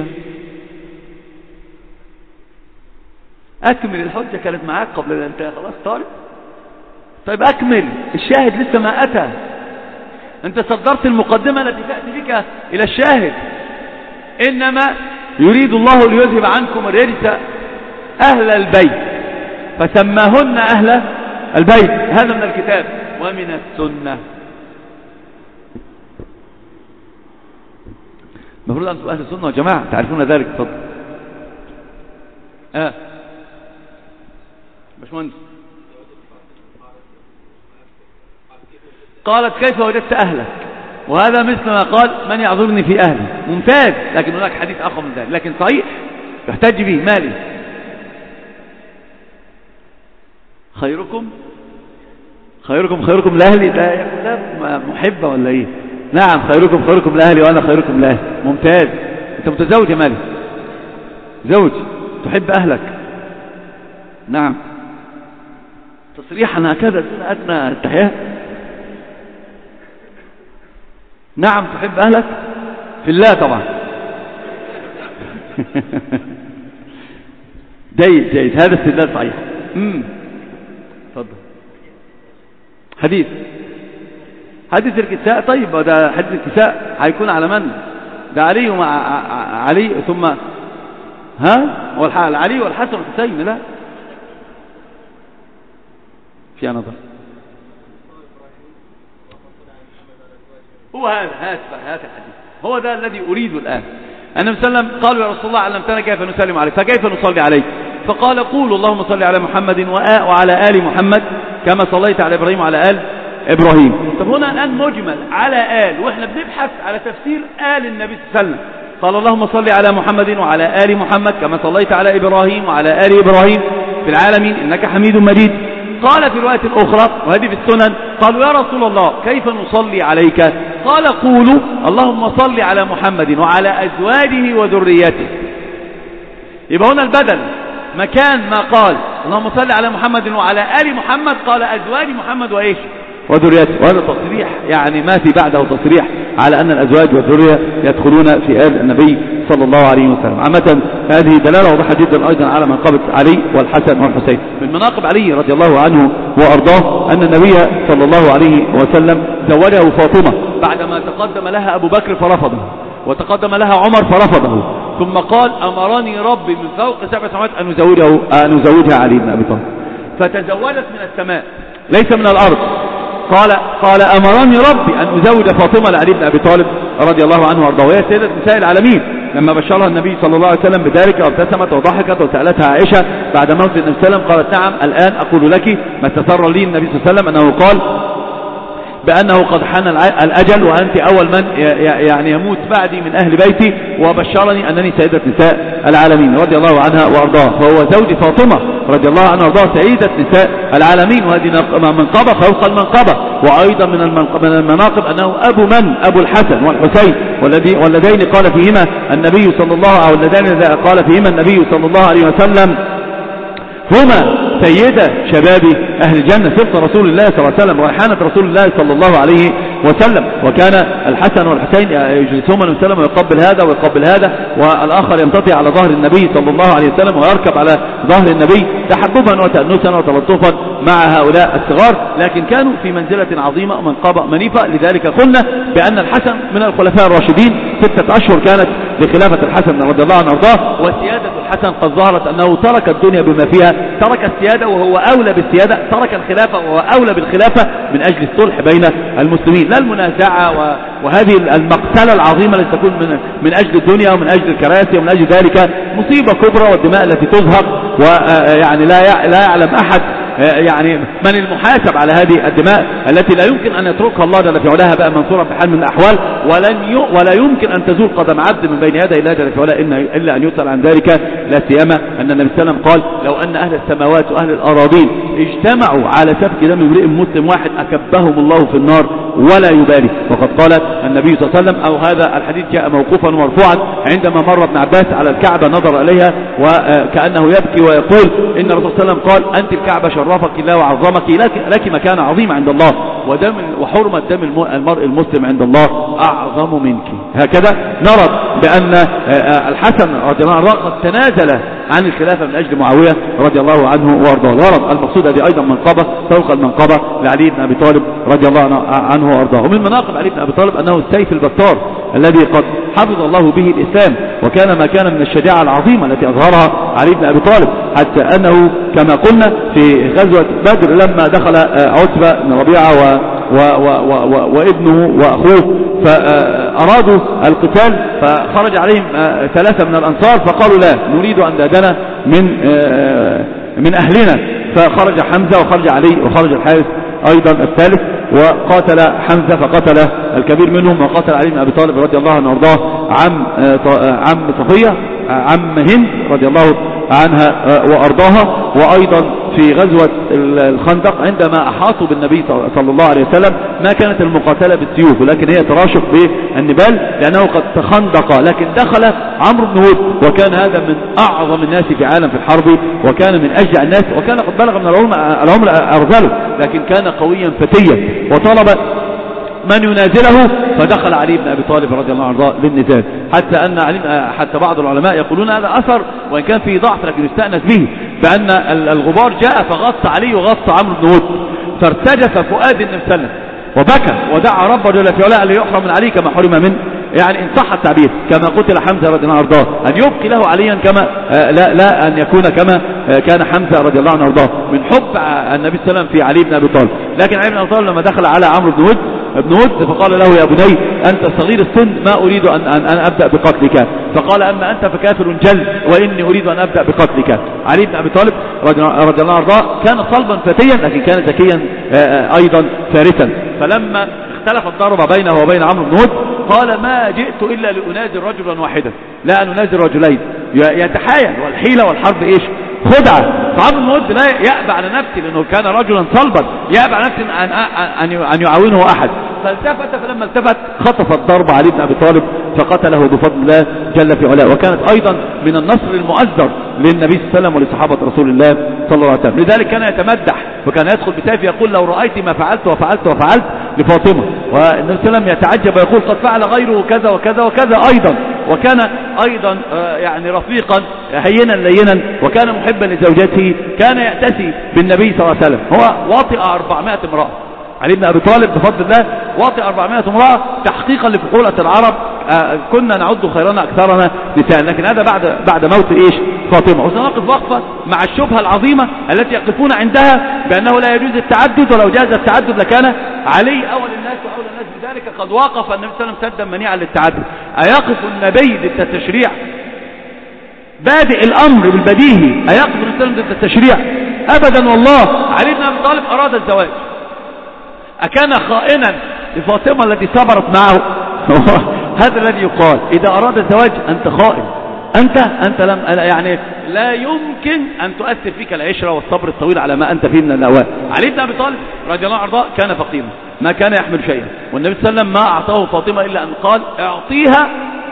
اكمل الحجة كانت معاك قبل ان انتهى. خلاص طالب. طيب اكمل الشاهد، لسه ما اتى. انت صدرت المقدمة التي تأتي بك الى الشاهد. انما يريد الله ليذهب عنكم الرجس اهل البيت فسماهن اهل البيت. هذا من الكتاب ومن السنة. المفروض أنتم أهل السنة والجماعة تعرفون ذلك. تفضل. آه باشمهندس. قالت كيف وجدت أهلك؟ وهذا مثل ما قال من يعذرني في أهلي. ممتاز، لكن هناك حديث آخر من ذلك لكن صحيح يحتج به. مالي خيركم خيركم خيركم لأهلي. لا محبة ولا ايه؟ نعم خيركم خيركم لأهلي وأنا خيركم لأهلي. ممتاز. أنت متزوج يا مالي؟ زوج تحب أهلك. نعم تصريحا هكذا دون أدنى التحية. نعم تحب أهلك في الله طبعا. جيد جيد، هذا استدلال صحيح. امم تفضل. حديث حديث الكساء. طيب ده حديث الكساء هيكون على من؟ ده علي ومع علي ثم ها والحال علي والحسن والحسين. لا في نظر. هو هذا هذا هذا الحديث هو ده الذي أريده الآن. النبي صلى الله عليه وسلم قالوا يا رسول الله علمتنا كيف نسلم عليك، فكيف نصلي عليك؟ فقال قولوا اللهم صل على محمد وعلى آل محمد كما صليت على إبراهيم وعلى آل إبراهيم. طب هنا الآن مجمل على آل، وإحنا بنبحث على تفسير آل النبي صلى الله عليه وسلم. قال اللهم صل على محمد وعلى آل محمد كما صليت على إبراهيم وعلى آل إبراهيم في العالمين إنك حميد مجيد. قال في رواية أخرى وهذه في السنن قالوا يا رسول الله كيف نصلي عليك؟ قال قولوا اللهم صل على محمد وعلى أزواجه وذريته. يبقى هنا البدل مكان ما قال اللهم صل على محمد وعلى آل محمد قال أزواج محمد وإيش وذريته. وهذا تصريح يعني ما في بعده تصريح على أن الأزواج والذرية يدخلون في آل النبي صلى الله عليه وسلم. عامة هذه دلالة واضحة جدا أيضا على منقبة علي والحسن والحسين. من مناقب علي رضي الله عنه وأرضاه أن النبي صلى الله عليه وسلم زوجه فاطمة بعدما تقدم لها أبو بكر فرفضه وتقدم لها عمر فرفضه، ثم قال أمرني ربي من فوق سبع سماوات أن أزوجه أن أزوجها علي بن أبي طالب، فتزوجت من السماء ليس من الأرض. قال قال أمرني ربي أن أزوج فاطمة لعلي بن أبي طالب رضي الله عنه وأرضاه، وهي سيدة نساء العالمين. لما بشرها النبي صلى الله عليه وسلم بذلك وابتسمت وضحكت وسألتها عائشة بعد موت النبي صلى الله عليه وسلم قالت نعم الآن أقول لك ما تسر لي النبي صلى الله عليه وسلم أنه قال بأنه قد حان الأجل وأنت أول من يعني يموت بعدي من أهل بيتي، وبشرني أنني سيدة نساء العالمين رضي الله عنها وأرضاه. فهو زوج فاطمة رضي الله عنها وأرضاه سيدة نساء العالمين، وهذه منقبة فوق المنقبة. وأيضا من المناقب أنه أبو من أبو الحسن والحسين والذين قال فيهما النبي صلى الله أو اللذين قال فيهما النبي صلى الله عليه وسلم هما سيدة شباب أهل الجنة، سبط رسول الله صلى الله عليه وسلم وريحانة رسول الله صلى الله عليه وسلم. وكان الحسن والحسين يجلسهما النبي صلى الله عليه وسلم ويقبل هذا ويقبل هذا، والآخر يمتطي على ظهر النبي صلى الله عليه وسلم ويركب على ظهر النبي تحببا وتأنسا وتلطفا مع هؤلاء الصغار، لكن كانوا في منزلة عظيمة ومنقبة منيفة. لذلك قلنا بأن الحسن من الخلفاء الراشدين، ستة أشهر كانت لخلافة الحسن رضي الله عنه وارضاه، وسيادة الحسن قد ظهرت أنه ترك الدنيا بما فيها، ترك السيادة وهو أولى بالسيادة، ترك الخلافة وهو أولى بالخلافة من أجل الصلح بين المسلمين، لا المنازعة وهذه المقتلة العظيمة التي تكون من, من أجل الدنيا ومن أجل الكراسي ومن أجل ذلك مصيبة كبرى، والدماء التي تزهق ويعني لا لا يعلم أحد يعني من المحاسب على هذه الدماء التي لا يمكن أن يتركها الله جل في علاها بقى منصورا بحال من الأحوال، ولن ولا يمكن أن تزول قدم عبد من بين يدي الله جل في علاه إلا أن يسأل عن ذلك. لا سيما أن النبي صلى الله عليه وسلم قال لو أن أهل السماوات وأهل الأراضين اجتمعوا على سفك دم امرئ مسلم واحد أكبهم الله في النار ولا يبالي. وقد قال النبي صلى الله عليه وسلم، أو هذا الحديث جاء موقوفا ومرفوعا، عندما مر ابن عباس على الكعبة نظر إليها وكأنه يبكي ويقول إن الرسول صلى الله عليه وسلم قال أنت الكعبة شرفك الله وعظمك، لك مكان عظيم عند الله، ودم وحرمة دم المرء المسلم عند الله أعظم منك. هكذا نرى بأن الحسن رضي الله عنه قد تنازل عن الخلافة من أجل معاوية رضي الله عنه وارضاه. ورد المقصود هذه أيضا منقبة فوق المنقبة لعلي بن أبي طالب رضي الله عنه وارضاه. ومن مناقب علي بن أبي طالب أنه السيف البتار الذي قد حفظ الله به الإسلام، وكان ما كان من الشجاعة العظيمة التي أظهرها علي بن أبي طالب، حتى أنه كما قلنا في غزوة بدر لما دخل عتبة بن ربيعة و و و و وابنه وأخوه فأرادوا القتال، فخرج عليهم ثلاثة من الأنصار فقالوا لا نريد أن دادنا من من أهلنا، فخرج حمزة وخرج علي وخرج الحارث أيضا الثالث، وقاتل حمزة فقتل الكبير منهم، وقاتل علي بن أبي طالب رضي الله عنه وارضاه عم عم صفية عم هند رضي الله عنها وأرضاها. وأيضا في غزوة الخندق عندما أحاطوا بالنبي صلى الله عليه وسلم ما كانت المقاتلة بالسيوف ولكن هي تراشق بالنبال، لأنه قد تخندق، لكن دخل عمرو بن هود وكان هذا من أعظم الناس في عالم في الحرب، وكان من أشجع الناس، وكان قد بلغ من العمر أرذله، لكن كان قويا فتيا وطلب من ينازله، فدخل علي بن أبي طالب رضي الله عنه للنزال، حتى أن علي حتى بعض العلماء يقولون هذا أثر وإن كان فيه ضعف لكن يستأنس به، فأن الغبار جاء فغطى علي وغطى عمرو بن هود، فارتجف فؤاد النبي صلى الله عليه وسلم وبكى ودعا ربه جل في علاه ليحرم من علي كما حرم من، يعني إن صح التعبير كما قتل حمزة رضي الله عنه وارضاه، أن يبقي له عليا كما لا, لا أن يكون كما كان حمزة رضي الله عنه وارضاه من حب النبي صلى الله عليه وسلم في علي بن أبي طالب. لكن علي بن أبي طالب لما دخل على عمرو بن هود ابن هود فقال له يا بني أنت صغير السن ما أريد أن, أن, أن أبدأ بقتلك، فقال أما أنت فكافر جل وإني أريد أن أبدأ بقتلك. علي بن أبي طالب رضي الله عنه كان صلبا فتيا لكن كان ذكيا أيضا فارسا، فلما اختلف الضرب بينه وبين عمرو بن هود قال ما جئت إلا لأنازل رجلا واحدا لا أن أنازل رجلين، يتحايل، والحيلة والحرب إيش خدعة. فعمرو بن هود لا يأبى على نفسه لأنه كان رجلا صلبا يأبى على نفسه أن, أن, أن يعاونه أحد، فالتفت، فلما التفت خطف الضرب علي بن أبي طالب فقتله بفضل الله جل في علاه. وكانت أيضا من النصر المؤزر للنبي صلى الله عليه وسلم ولصحابة رسول الله صلى الله عليه وسلم. لذلك كان يتمدح وكان يدخل بسيف يقول لو رأيت ما فعلت وفعلت وفعلت لفاطمة، والنبي صلى الله عليه وسلم يتعجب ويقول قد فعل غيره كذا وكذا وكذا أيضا. وكان أيضا يعني رفيقا هينا لينا، وكان محبا لزوجته، كان يأتسي بالنبي صلى الله عليه وسلم. هو واطئ أربعمائة امرأة، علي بن أبي طالب بفضل الله واطئ أربعمائة امرأة تحقيقا لفحولة العرب، آه كنا نعد خيرنا أكثرنا نساء، لكن هذا بعد بعد موت إيش فاطمة. وسنقف وقفة مع الشبهة العظيمة التي يقفون عندها بأنه لا يجوز التعدد، ولو جاز التعدد لكان علي أول الناس وأول الناس بذلك. قد وقف النبي صلى الله عليه وسلم سدا منيعا للتعدد. أيقف النبي ضد التشريع بادئ الأمر بالبديهي؟ أيقف النبي صلى الله عليه وسلم ضد التشريع؟ أبدا والله. علي بن أبي طالب أراد الزواج، أكان خائنا لفاطمة التي صبرت معه؟ هذا الذي يقال إذا أراد الزواج أنت خائن، أنت أنت لم يعني لا يمكن أن تؤثر فيك العشرة والصبر الطويل على ما أنت فيه من الأوان. علي بن أبي طالب رضي الله عنه كان فقيرا ما كان يحمل شيئا، والنبي صلى الله عليه وسلم ما أعطاه فاطمة إلا أن قال اعطيها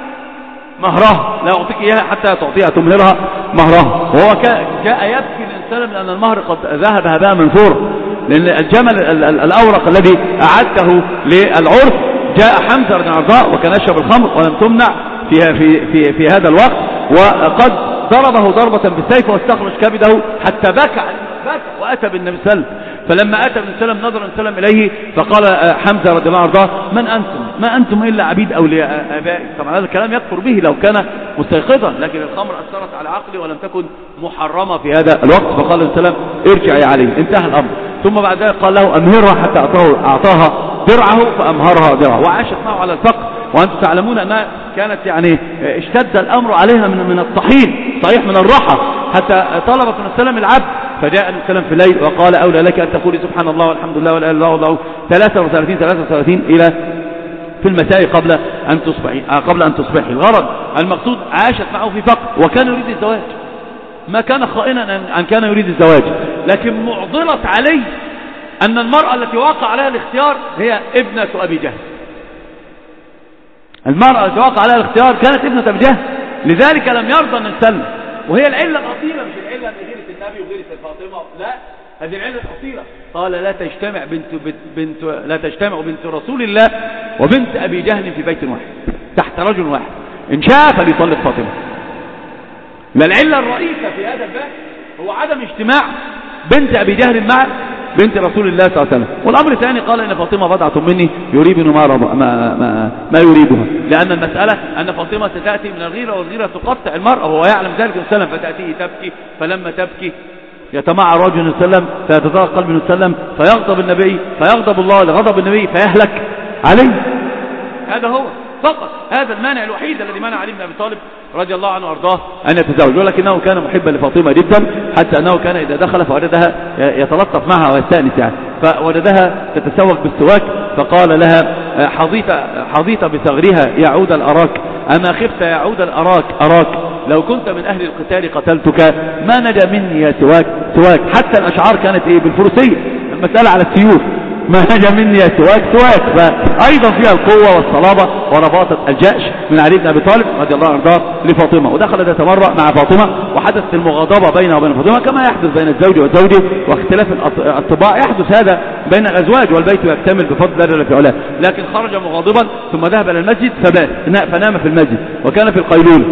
مهرها، لا أعطيك إياها حتى تعطيها تمهرها مهرها. وهو جاء يبكي للسلام لأن المهر قد ذهب هباء منثورا، لأن الجمل الأورق الذي أعده للعرس جاء حمزة رضي الله عنه وكان يشرب الخمر ولم تمنع في, في, في, في هذا الوقت، وقد ضربه ضربة بالسيف واستخرج كبده حتى بكى بكى وأتى بالنبي صلى الله عليه وسلم. فلما أتى النبي صلى الله عليه وسلم نظر النبي صلى الله عليه وسلم إليه فقال حمزة رضي الله عنه من أنتم؟ ما أنتم إلا عبيد أولياء آبائي. طبعا هذا الكلام يكفر به لو كان مستيقظا، لكن الخمر أثرت على عقلي ولم تكن محرمة في هذا الوقت. فقال النبي صلى الله عليه وسلم ارجع يا علي، انتهى الأمر. ثم بعد ذلك قال له أمهرها حتى أعطاه أعطاها درعه فأمهرها درعه، وعاشت معه على الفقر. وأنتم تعلمون أنها كانت يعني اشتد الأمر عليها من من الطحين، صحيح من الراحة، حتى طلبت من السلام العبد، فجاء النبي صلى الله عليه وسلم في الليل وقال أولى لك أن تقولي سبحان الله والحمد لله ولا إله إلا الله ثلاثة وثلاثين ثلاثة وثلاثين إلى في المساء قبل أن تصبحي قبل أن تصبحي. الغرض المقصود عاشت معه في فقر، وكان يريد الزواج، ما كان خائنا أن كان يريد الزواج، لكن معضلت عليه أن المرأة التي وقع عليها الاختيار هي ابنة أبي جهل. المرأة التي وقع عليها الاختيار كانت ابنة أبي جهل، لذلك لم يرضى أن يسلم. وهي العلة الأصيلة، مش العلة أن غيرة النبي وغيرة فاطمة، لا، هذه العلة الأصيلة. قال لا تجتمع بنت, بنت لا تجتمع بنت رسول الله وبنت أبي جهل في بيت واحد تحت رجل واحد، إن شاء فليطلق فاطمة. ما العلة الرئيسة في هذا الباب هو عدم اجتماع بنت أبي جهل مع بنت رسول الله صلى الله عليه وسلم. والأمر الثاني قال إن فاطمة بضعة مني يريبني ما, ما, ما, ما يريبها، لأن المسألة أن فاطمة ستأتي من الغيرة، والغيرة تقطع المرأة، وهو يعلم ذلك السلام، فتأتيه تبكي، فلما تبكي يتمعر رجل السلام فيتضاق قلب السلام فيغضب النبي، فيغضب الله لغضب النبي فيهلك عليه. هذا هو فقط هذا المانع الوحيد الذي منع علي بن أبي طالب رضي الله عنه وارضاه أن يتزوج، ولكنه كان محبا لفاطمة جدا، حتى أنه كان إذا دخل فوجدها يتلطف معها ويستأنس يعني، فوجدها تتسوق بالسواك، فقال لها حظيت حظيت بثغرها يا عود الأراك، أما خفت يا عود الأراك أراك، لو كنت من أهل القتال قتلتك، ما نجا مني يا سواك سواك. حتى الأشعار كانت إيه بالفروسية، المسألة على السيوف، ما نجا مني يا سواك سواك، فأيضا فيها القوة والصلابة ورباطة الجأش من علي بن أبي طالب رضي الله عنه لفاطمة. ودخل يتمرأ مع فاطمة، وحدث المغاضبة بينه وبين فاطمة كما يحدث بين الزوج وزوجه، واختلاف الطباع يحدث هذا بين الأزواج، والبيت يكتمل بفضل الله في علاه. لكن خرج مغاضبا ثم ذهب إلى المسجد فبات فنام في المسجد، وكان في القيلولة.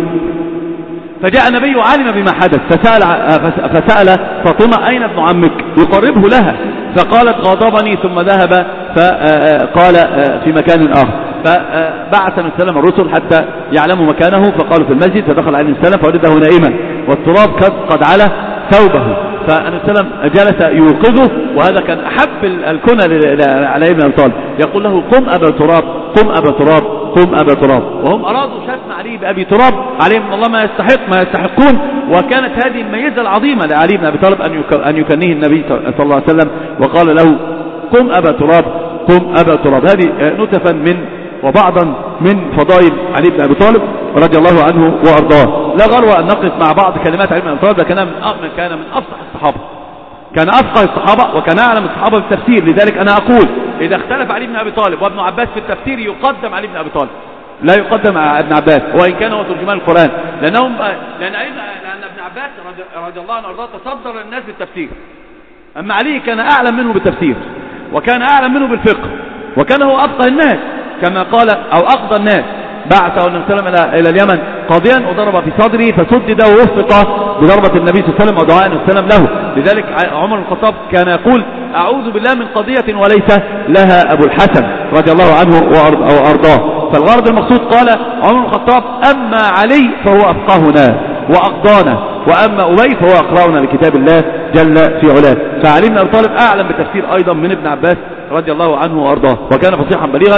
فجاء النبي وعلم بما حدث، فسأل, فسأل فاطمة أين ابن عمك يقربه لها، فقالت غاضبني، ثم ذهب فقال في مكان آخر. فبعث النبي صلى الله عليه وسلم الرسل حتى يعلموا مكانه، فقالوا في المسجد، فدخل عليه السلام فوجده نائما والتراب قد على ثوبه، فالنبي صلى الله عليه وسلم جلس يوقظه، وهذا كان أحب الكنى على ابن أبي طالب، يقول له قم أبا تراب قم أبا تراب قم أبا تراب. وهم أرادوا شتم علي بأبي تراب، عليهم من الله ما يستحق ما يستحقون، وكانت هذه الميزة العظيمة لعلي بن أبي طالب أن يكنيه النبي صلى الله عليه وسلم، وقال له قم أبا تراب قم أبا تراب. هذه نتفا من وبعضا من فضائل علي بن أبي طالب رضي الله عنه وأرضاه. لا غرو أن نقف مع بعض كلمات علي بن أبي طالب، لكن كان من أفصح الصحابة، كان أفقه الصحابة، وكان أعلم الصحابة بالتفسير. لذلك أنا أقول إذا اختلف علي بن أبي طالب وابن عباس في التفسير يقدم علي بن أبي طالب، لا يقدم ابن عباس، وإن كان هو ترجمان القرآن، لأنهم لأن لأن ابن عباس رضي الله عنه وارضاه تصدر الناس بالتفسير، أما علي كان أعلم منه بالتفسير، وكان أعلم منه بالفقه، وكان هو أفقه الناس كما قال، أو أقضى الناس. بعثه النبي صلى الله عليه وسلم إلى اليمن قاضيا، وضرب في صدره فسدد ووفق بضربة النبي صلى الله عليه وسلم ودعاء النبي صلى الله عليه وسلم له. لذلك عمر بن الخطاب كان يقول أعوذ بالله من قضية وليس لها أبو الحسن رضي الله عنه وأرضاه. فالغرض المقصود قال عمر بن الخطاب أما علي فهو أفقهنا وأقضانا، وأما أبي فهو أقرأنا لكتاب الله جل في علاه. فعلي بن أبي طالب أعلم بالتفسير أيضا من ابن عباس رضي الله عنه وأرضاه، وكان فصيحا بليغا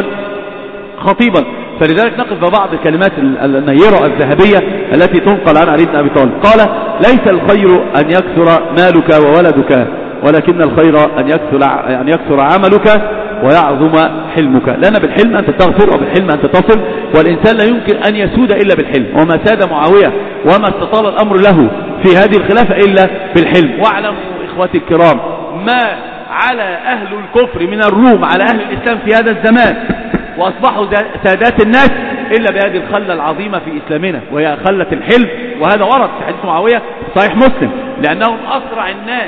خطيبا. فلذلك نقف ببعض الكلمات النيرة الذهبية التي تنقل عن علي بن أبي طالب. قال ليس الخير أن يكثر مالك وولدك، ولكن الخير أن يكثر, أن يكثر عملك ويعظم حلمك. لأن بالحلم أنت تغفر، وبالحلم أنت تصل، والإنسان لا يمكن أن يسود إلا بالحلم، وما ساد معاوية وما استطال الأمر له في هذه الخلافة إلا بالحلم. واعلموا إخوتي الكرام ما على أهل الكفر من الروم على أهل الإسلام في هذا الزمان وأصبحوا سادات الناس إلا بهذه الخلة العظيمة في إسلامنا، وهي خلة الحلم. وهذا ورد في حديث معاوية صحيح مسلم، لأنهم أسرع الناس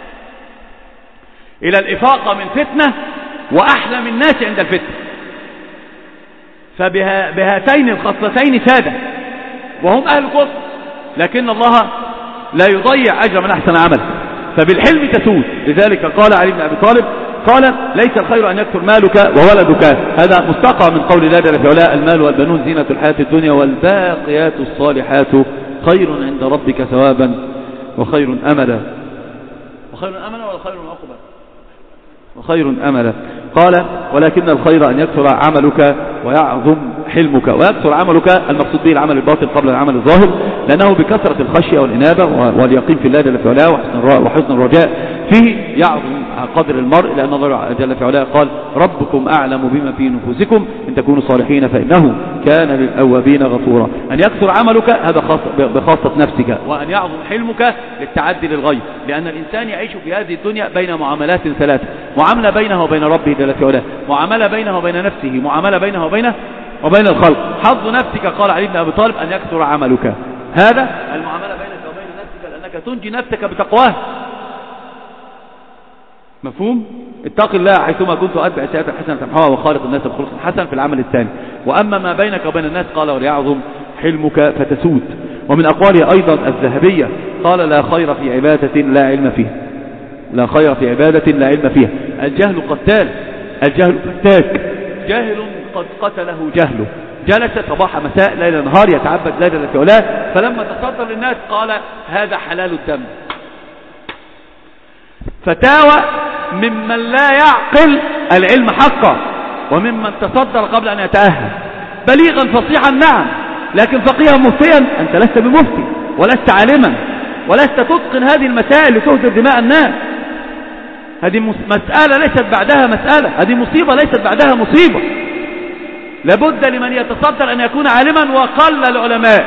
إلى الإفاقة من فتنة وأحلم الناس عند الفتنة. فبهاتين الخصلتين سادة وهم أهل الكفر، لكن الله لا يضيع أجر من أحسن عمل، فبالحلم تسود. لذلك قال علي بن أبي طالب قال ليس الخير أن يكثر مالك وولدك. هذا مستقى من قول الله جل في علاه المال والبنون زينة الحياة الدنيا والباقيات الصالحات خير عند ربك ثوابا وخير أملا. وخير أملا ولا خير عقبا؟ وخير أملا. قال ولكن الخير أن يكثر عملك ويعظم حلمك. ويكثر عملك المقصود به العمل الباطن قبل العمل الظاهر، لأنه بكثرة الخشية والإنابة واليقين في الله جل في علاه وحسن الرجاء فيه يعظم قدر المرء، لأن الله جل في علاه قال ربكم أعلم بما في نفوسكم إن تكونوا صالحين فإنه كان للأوابين غفورا. أن يكثر عملك هذا خاص بخاصة نفسك، وأن يعظم حلمك للتعدي للغير، لأن الإنسان يعيش في هذه الدنيا بين معاملات ثلاثة: معاملة بينه وبين ربه جل في علاه، معاملة بينه وبين نفسه، معاملة بينه وبينه وبين الخلق. حظ نفسك قال علي بن أبي طالب أن يكثر عملك، هذا المعاملة بينك وبين نفسك، لأنك تنجي نفسك بتقواه. مفهوم؟ اتق الله حيثما كنت أتبع السيئات الحسنة تمحوها وخالق الناس بخلق حسن في العمل الثاني. وأما ما بينك وبين الناس قال وليعظم حلمك فتسود. ومن أقواله أيضا الذهبية قال لا خير في عبادة لا علم فيها، لا خير في عبادة لا علم فيها. الجهل قتال، الجهل فتاك، جاهل قد قتله جهله، جلس صباح مساء ليل نهار يتعبد لا جل في علاه، فلما تصدر للناس قال هذا حلال الدم. فتاوى ممن لا يعقل العلم حقا، وممن تصدر قبل أن يتأهل، بليغا فصيحا نعم، لكن فقيها مفتيا أنت لست بمفتي ولست عالما ولست تتقن هذه المسائل لتهدر دماء الناس. هذه مسألة ليست بعدها مسألة، هذه مصيبة ليست بعدها مصيبة. لابد لمن يتصدر أن يكون عالما، وقل العلماء،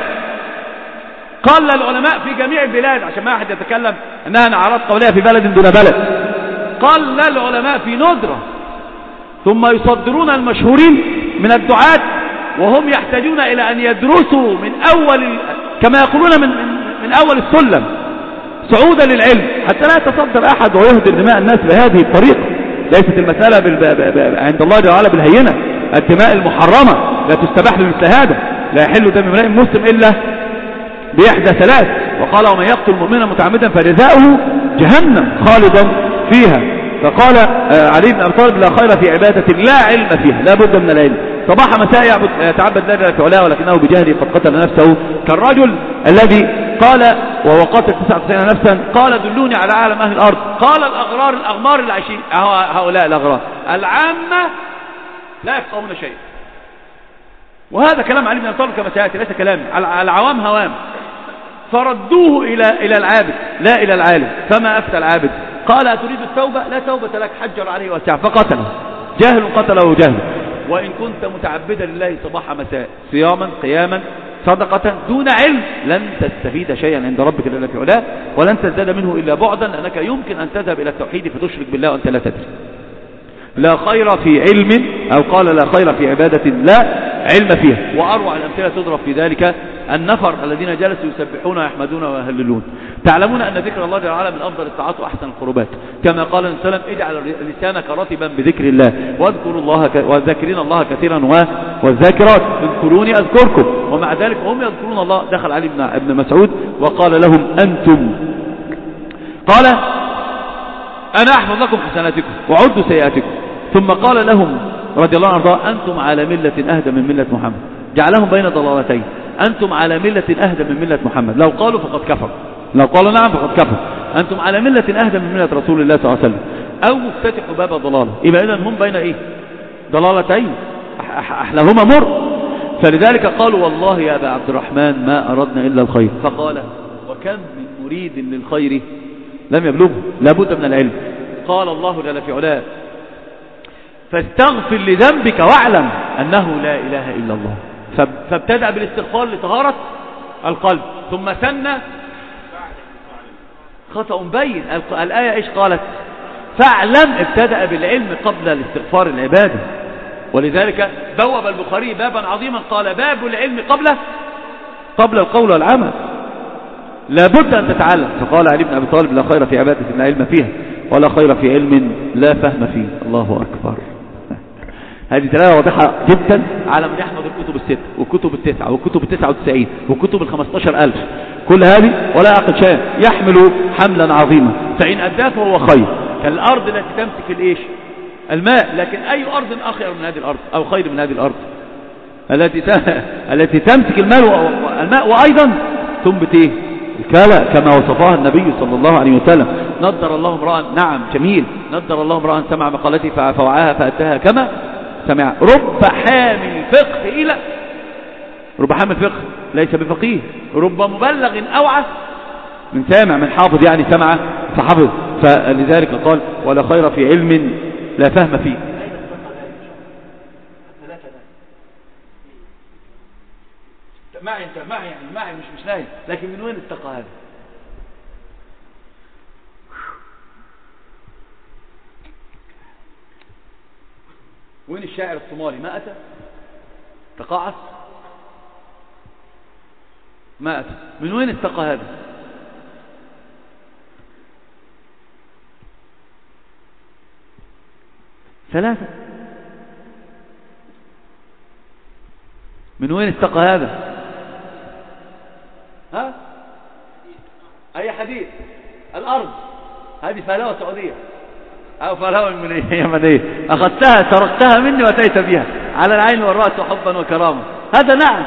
قل العلماء في جميع البلاد، عشان ما أحد يتكلم أنها نعرات قولية في بلد دون بلد. قل العلماء في ندرة، ثم يصدرون المشهورين من الدعاة وهم يحتاجون إلى أن يدرسوا من أول، كما يقولون من, من أول السلم صعودا للعلم، حتى لا يتصدر أحد ويهدر دماء الناس بهذه الطريقة. ليست المسألة عند الله جل وعلا بالهينة، الدماء المحرمة لا تستباح بمثل هذا، لا يحل دم امرئ مسلم إلا بإحدى ثلاث. وقال ومن يقتل مؤمنا متعمدا فجزاؤه جهنم خالدا فيها. فقال علي بن أبي طالب لا خير في عبادة لا علم فيها، لا بد من العلم. صباح مساء يعبد يتعبد لا جل في علاه، ولكنه بجهله قد قتل نفسه، كالرجل الذي قال وهو قاتل تسعة وتسعين نفسا قال دلوني على عالم أهل الأرض، قال الأغرار الأغمار العايشين، هؤلاء الأغرار العامة لا يفقهون شيء. وهذا كلام علي بن أبي طالب كما سيأتي، ليس كلامي. العوام هوام، فردوه إلى إلى العابد لا إلى العالم، فما أفتى العابد قال أتريد التوبة؟ لا توبة لك، حجر عليه وسع فقتله، جاهل قتله جاهل. وإن كنت متعبدا لله صباح مساء صياما قياما صدقة دون علم لن تستفيد شيئا عند ربك جل في علاه، ولن تزداد منه إلا بعدا، لأنك يمكن أن تذهب إلى التوحيد فتشرك بالله وأنت لا تدري. لا خير في علم، أو قال لا خير في عبادة لا علم فيها. وأروع الأمثلة تضرب في ذلك النفر الذين جلسوا يسبحون ويحمدون ويهللون. تعلمون أن ذكر الله جل وعلا من أفضل الطاعات وأحسن القربات، كما قال النبي صلى الله عليه وسلم اجعل لسانك رطبا بذكر الله، واذكروا الله ك... والذاكرين الله كثيرا و... والذاكرات اذكروني أذكركم. ومع ذلك هم يذكرون الله. دخل علي بن, بن مسعود وقال لهم أنتم، قال أنا أحفظ لكم حسناتكم وعدوا سيئاتكم، ثم قال لهم رضي الله عنه أنتم على ملة أهدى من ملة محمد، جعلهم بين ضلالتين، أنتم على ملة أهدى من ملة محمد، لو قالوا فقد كفر، لو قالوا نعم فقد كفر. أنتم على ملة أهدى من ملة رسول الله صلى الله عليه وسلم، أو مفتتحوا باب ضلالة. يبقى إذن هم بين إيه؟ ضلالتين أحلاهما مر. فلذلك قالوا والله يا أبا عبد الرحمن ما أردنا إلا الخير. فقال وكم من مريد للخير لم يبلغه، لابد من العلم. قال الله جل في علاه فاستغفر لذنبك واعلم أنه لا إله إلا الله. فابتدأ بالاستغفار لطهارة القلب، ثم ثنى خطأ بين. الآية إيش قالت؟ فاعلم، ابتدأ بالعلم قبل الاستغفار العبادة. ولذلك بوب البخاري بابا عظيما قال باب العلم قبل قبل القول والعمل، لابد أن تتعلم. فقال علي بن أبي طالب لا خير في عبادة لا علم فيها، ولا خير في علم لا فهم فيه. الله أكبر. هذه دلالة واضحة جدا على من يحفظ الكتب الست والكتب التسعة والكتب التسعة وتسعين والكتب الخمستاشر ألف، كل هذه ولا أقل شيء يحمل حملا عظيما. فإن أداه فهو خير، كالأرض التي تمسك الإيش؟ الماء. لكن أي أرض أخير من هذه الأرض أو خير من هذه الأرض التي التي تمسك الماء، وأيضا تنبت إيه؟ الكلى كما وصفها النبي صلى الله عليه وسلم. نضر الله امرأ، نعم جميل، نضر الله امرأ سمع مقالتي فوعاها فأداها كما سمع. رب حامل فقه إلى رب حامل فقه ليس بفقيه، رب مبلغ أوعى من سامع من حافظ، يعني سمع فحفظ. فلذلك قال ولا خير في علم لا فهم فيه. معي انت معي يعني معي مش مش نايم، لكن من وين استقى هذا؟ وين الشاعر الصومالي؟ ما أتى تقاعس ما أتى. من وين استقى هذا؟ ثلاثة. من وين استقى هذا؟ ها؟ أي حديث؟ الأرض هذه فهلوة سعودية أو فهلوة يمنية، أخذتها سرقتها مني وأتيت بها على العين والرأس حبا وكرامة. هذا نعم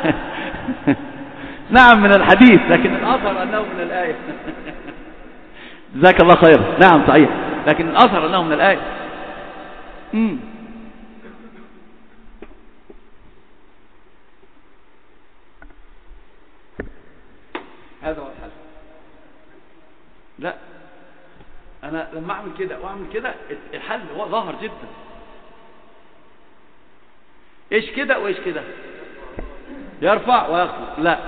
نعم من الحديث، لكن الأثر أنه من الآية جزاك الله خير. نعم صحيح، لكن الأثر أنه من الآية. مم. هذا هو الحل. لا أنا لما أعمل كده وأعمل كده الحل هو ظاهر جدا. إيش كده وإيش كده؟ يرفع ويخفض. لا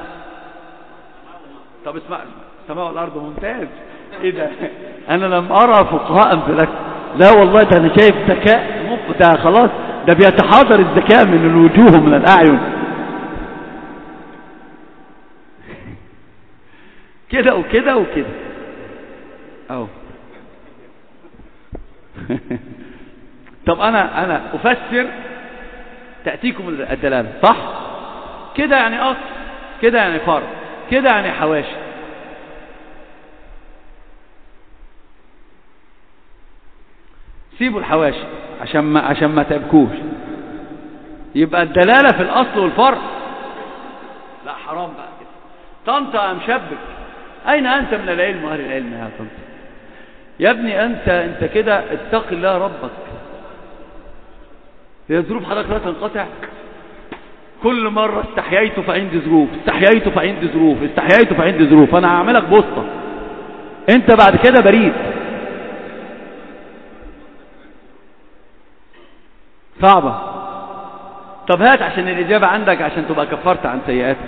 طب اسمع، السماء والأرض ممتاز. إيه ده؟ أنا لم أرى فقهاء في لك. لا والله ده أنا شايف ذكاء مقطع خلاص، ده بيتحاضر الذكاء من الوجوه من الأعين. كده وكده وكده أو طب أنا أنا أفسر تأتيكم الدلالة صح؟ كده يعني أصل، كده يعني فرع، كده يعني حواشي. سيبوا الحواشي عشان ما عشان ما تبكوش. يبقى الدلالة في الأصل والفرع. لا حرام بقى كده. طنطا مشبك، أين أنت من العلم وأهل العلم يا طنطا؟ يا ابني أنت أنت كده اتق الله ربك. هي ظروف حضرتك لا تنقطع. كل مرة استحييت فعندي ظروف، استحييت فعندي ظروف، استحييت فعندي ظروف. أنا هعملك بوسطة، أنت بعد كده بريد. صعبة. طب هات عشان الإجابة عندك عشان تبقى كفرت عن سيئاتك.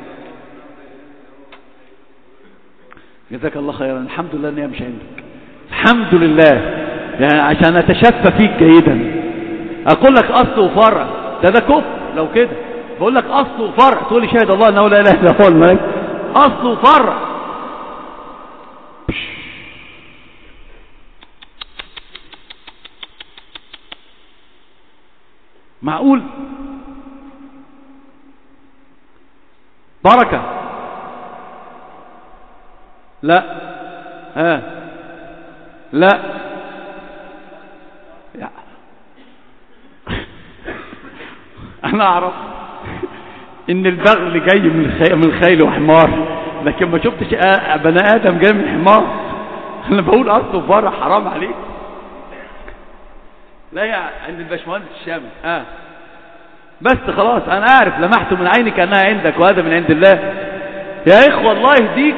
جزاك الله خيرا. الحمد لله ان هي مش عندك، الحمد لله، يعني عشان اتشفى فيك جيدا. اقول لك اصل وفرع، ده ده كفر لو كده. بقول لك اصل وفرع تقول لي شهد الله انه لا اله الا هو الملك. اصل وفرع. معقول؟ بركة. لا ها لا يا. انا اعرف ان البغل جاي من الخيل من الخيل وحمار، لكن ما شفتش بني ادم جاي من حمار. انا بقول اصل وفرع، حرام عليك. لا يا عند الباشمهندس الشامي اه بس خلاص انا اعرف، لمحت من عينك انها عندك وهذا من عند الله. يا اخوه الله يهديك.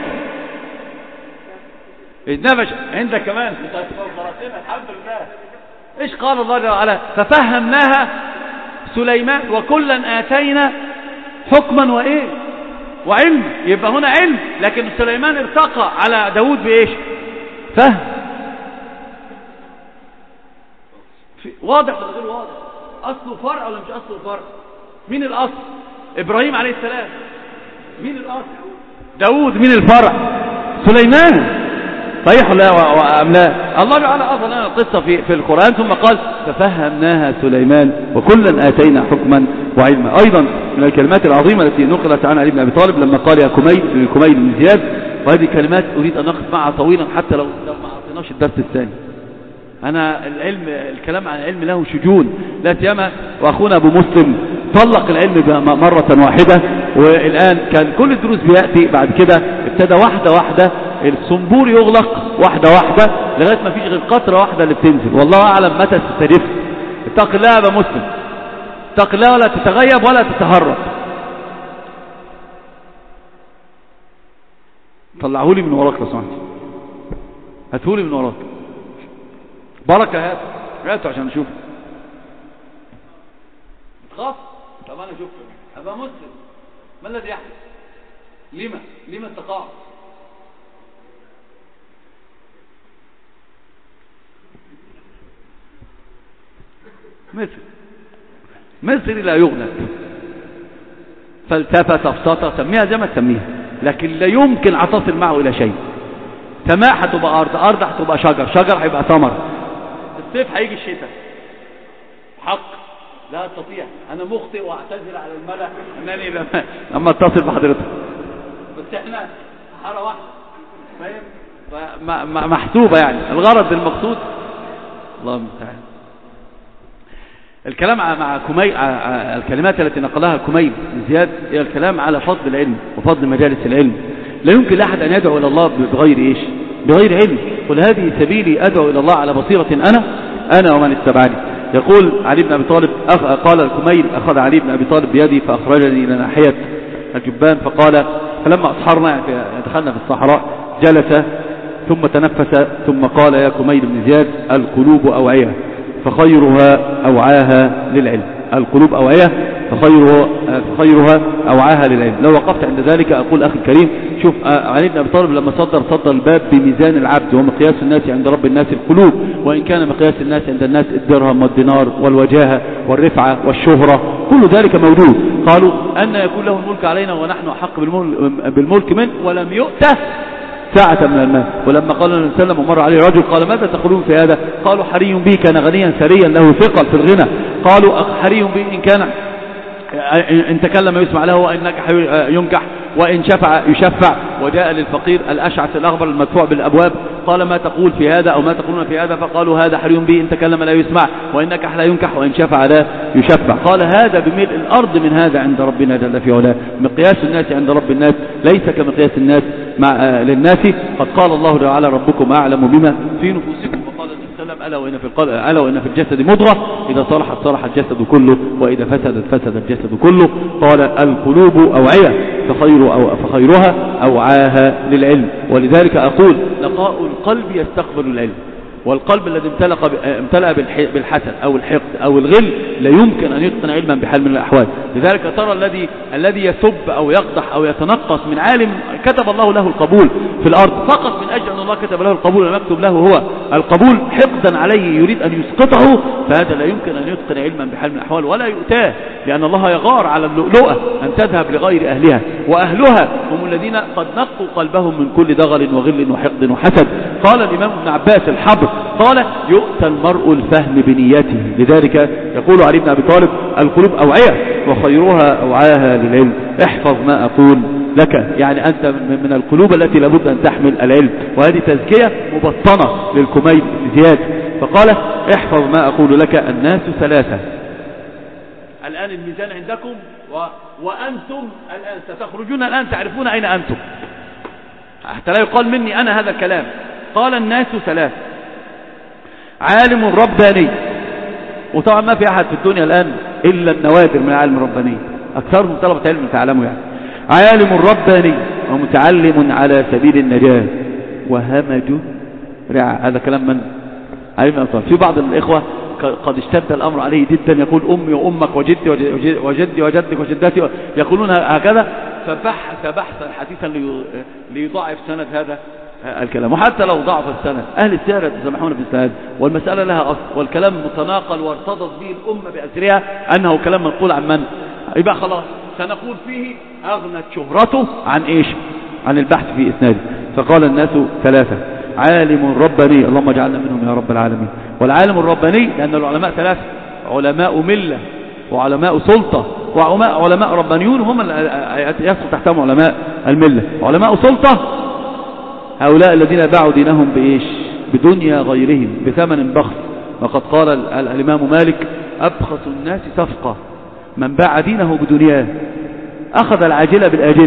النبش عندك كمان. الحمد لله. ايش قال الله تعالى؟ ففهمناها سليمان وكلا آتينا حكما وايه وعلم. يبقى هنا علم، لكن سليمان ارتقى على داود بايش؟ فهم. واضح ولا غير واضح؟ اصله فرع ولا مش اصله فرع؟ مين الاصل؟ ابراهيم عليه السلام. مين الاصل؟ داود. مين الفرع؟ سليمان. صحيح لا وأم لا؟ الله تعالى أظهر لنا القصة في في القرآن ثم قال ففهمناها سليمان وكلا آتينا حكما وعلما. أيضا من الكلمات العظيمة التي نقلت عن علي بن أبي طالب لما قال يا كميل كميل بن زياد، وهذه كلمات أريد أن نقف معها طويلا حتى لو لو ما أعطيناش الدرس الثاني. أنا العلم الكلام عن العلم له شجون لا سيما، وأخونا أبو مسلم طلق العلم مرة واحدة، والآن كان كل الدروس بيأتي بعد كده ابتدى واحدة واحدة الصنبور يغلق واحدة واحدة لغاية ما فيش غير قطرة واحدة اللي بتنزل، والله أعلم متى سترف. اتق الله يا أبا مسلم، اتق الله ولا تتغيب ولا تتهرب. طلعهولي من وراك لو سمحت، هاتهولي من وراك. بركة هات هاته عشان نشوف. خاف طب أنا شوف أبا مسلم ما الذي يحدث؟ لما لما التقاعد؟ مصر مصر لا يغلب، فالتفت افسطة، سميها زي ما تسميها، لكن لا يمكن اتصل معه الى شيء. سماء هتبقى ارض، ارض هتبقى شجر، شجر هيبقى ثمر، الصيف هيجي الشتاء. حق لا استطيع، انا مخطئ واعتذر على الملأ انني لما لما اتصل بحضرتك، بس احنا حاره واحده فاهم، محسوبه يعني الغرض المقصود. الله المستعان. الكلام مع كمي، الكلمات التي نقلها كمي بن زياد هي الكلام على فضل العلم وفضل مجالس العلم. لا يمكن لأحد أن يدعو إلى الله بغير إيش؟ بغير علم. قل هذه سبيلي أدعو إلى الله على بصيرة أنا أنا ومن اتبعني. يقول علي بن أبي طالب، قال الكميل أخذ علي بن أبي طالب بيدي فأخرجني إلى ناحية الجبان، فقال فلما أصحرنا دخلنا في الصحراء جلس ثم تنفس ثم قال يا كميل بن زياد القلوب أوعية فخيرها أوعاها للعلم. القلوب أوعية فخيرها, فخيرها أوعاها للعلم. لو وقفت عند ذلك أقول أخي الكريم، شوف علي بن أبي طالب لما صدر صدر الباب بميزان العبد ومقياس الناس عند رب الناس القلوب، وإن كان مقياس الناس عند الناس الدرهم والدينار والوجاهة والرفعة والشهرة كل ذلك موجود. قالوا أن يكون له الملك علينا ونحن أحق بالملك منه ولم يؤته ساعة من المال. ولما قال النبي صلى الله عليه وسلم ومر عليه رجل قال ماذا تقولون في هذا؟ قالوا حري به كان غنيا ثريا له ثقل في الغنى. قالوا حري به إن كان إن تكلم يسمع له وإن نكح ينكح وإن شفع يشفع. وجاء للفقير الأشعث الأغبر المدفوع بالأبواب قال ما تقول في هذا أو ما تقولون في هذا؟ فقالوا هذا حري به إن تكلم لا يسمع وإن نكح لا ينكح وإن شفع لا يشفع. قال هذا بملء الأرض من هذا عند ربنا جل في علاه. مقياس الناس عند رب الناس ليس كمقياس الناس مع للناس. قد قال الله تعالى ربكم أعلم بما في نفوسكم. وقال النبي صلى الله عليه وسلم ألا وإن في القلب ألا وإن في الجسد مضغة إذا صلحت صلح الجسد كله وإذا فسدت فسد الجسد كله. قال القلوب أوعية فخير أو فخيرها أوعاها للعلم. ولذلك أقول لقاء القلب يستقبل العلم، والقلب الذي امتلأ بالحسد أو الحقد أو الغل لا يمكن أن يتقن علما بحال من الأحوال. لذلك ترى الذي الذي يسب أو يقدح أو يتنقص من عالم كتب الله له القبول في الأرض فقط من أجل أن الله كتب له القبول ولم يكتب له هو القبول حقدا عليه يريد أن يسقطه، فهذا لا يمكن أن يتقن علما بحال من الأحوال ولا يؤتاه، لأن الله يغار على اللؤلؤة أن تذهب لغير أهلها، وأهلها هم الذين قد نقوا قلبهم من كل دغل وغل وحقد وحسد. قال الإمام ابن عباس الحبر قال يؤتى المرء الفهم بنيته. لذلك يقول علي بن أبي طالب القلوب أوعية وخيرها أوعاها للعلم. احفظ ما أقول لك، يعني أنت من القلوب التي لابد أن تحمل العلم. وهذه تزكية مبطنة للكميل بن زياد. فقال احفظ ما أقول لك الناس ثلاثة. الآن الميزان عندكم و... وأنتم الآن ستخرجون الآن تعرفون أين أنتم، حتى لا يقال مني أنا هذا الكلام. قال الناس ثلاثة: عالم رباني، وطبعا ما في أحد في الدنيا الآن إلا النوادر من العالم الرباني، أكثرهم طلبة علم تعلموا يعني. عالم رباني ومتعلم على سبيل النجاة وهمج رعا. هذا كلام من علم أصلا. في بعض الإخوة قد اشتد الأمر عليه جدا، يقول أمي وأمك وجدي وجدي وجدك وجدتي، يقولون هكذا، فبحث بحثا حديثا ليضاعف سند هذا الكلام. وحتى لو ضعف السند أهل السيرة يتسامحون في السند، والمسألة لها أصل، والكلام متناقل وارتضت به الأمة بأسرها أنه كلام منقول عن من؟ يبقى خلاص سنقول فيه أغنت شهرته عن إيش؟ عن البحث في إسناده. فقال الناس ثلاثة: عالم رباني، اللهم اجعلنا منهم يا رب العالمين. والعالم الرباني لأن العلماء ثلاثة: علماء ملة وعلماء سلطة وعلماء ربانيون، هم يسقط تحتهم علماء الملة. علماء سلطة هؤلاء الذين باعوا دينهم بإيش؟ بدنيا غيرهم بثمن بخس. وقد قال الإمام مالك: أبخس الناس صفقة من باع دينه بدنياه، أخذ العاجلة بالآجلة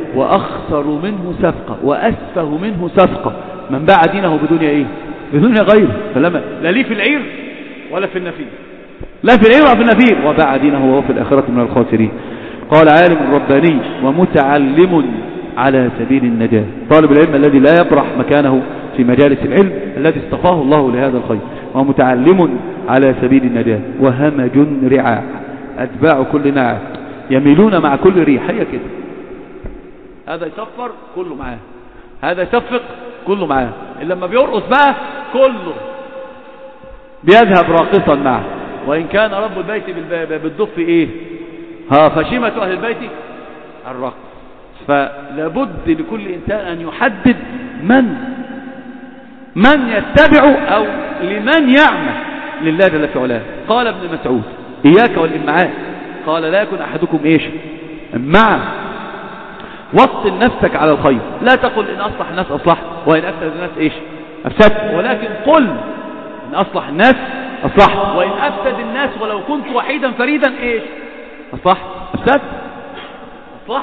وأخسر منه سفقة وأسفه منه سفقة من باع دينه بدنيا إيه؟ بدنيا غيره. فلما لا ليه في العير ولا في النفير، لا في العير ولا في النفير، وباع دينه وهو في الآخرة من الخاسرين. قال عالم رباني ومتعلم على سبيل النجاة، طالب العلم الذي لا يبرح مكانه في مجالس العلم الذي اصطفاه الله لهذا الخير، ومتعلم على سبيل النجاة. وهمج رعاع، أتباع كل ناعم يميلون مع كل ريح. هي كده، هذا يصفر كله معاه، هذا يصفق كله معاه، لما بيرقص بقى كله بيذهب راقصا معه. وإن كان رب البيت بالضف إيه؟ ها فشيمة أهل البيت الرقص. فلابد لكل إنسان أن يحدد من من يتبع أو لمن يعمل لله جل في علاه. قال ابن مسعود إياك والإمعاء، قال لا يكن أحدكم إيش؟ مع وطن نفسك على الخير، لا تقل إن أصلح الناس أصلح وإن أفسد الناس إيش؟ أفسد، ولكن قل إن أصلح الناس أصلح وإن أفسد الناس ولو كنت وحيدا فريدا إيش؟ أصلح أفسد أصلح.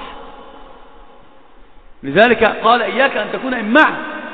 لذلك قال إياك أن تكون إمعا.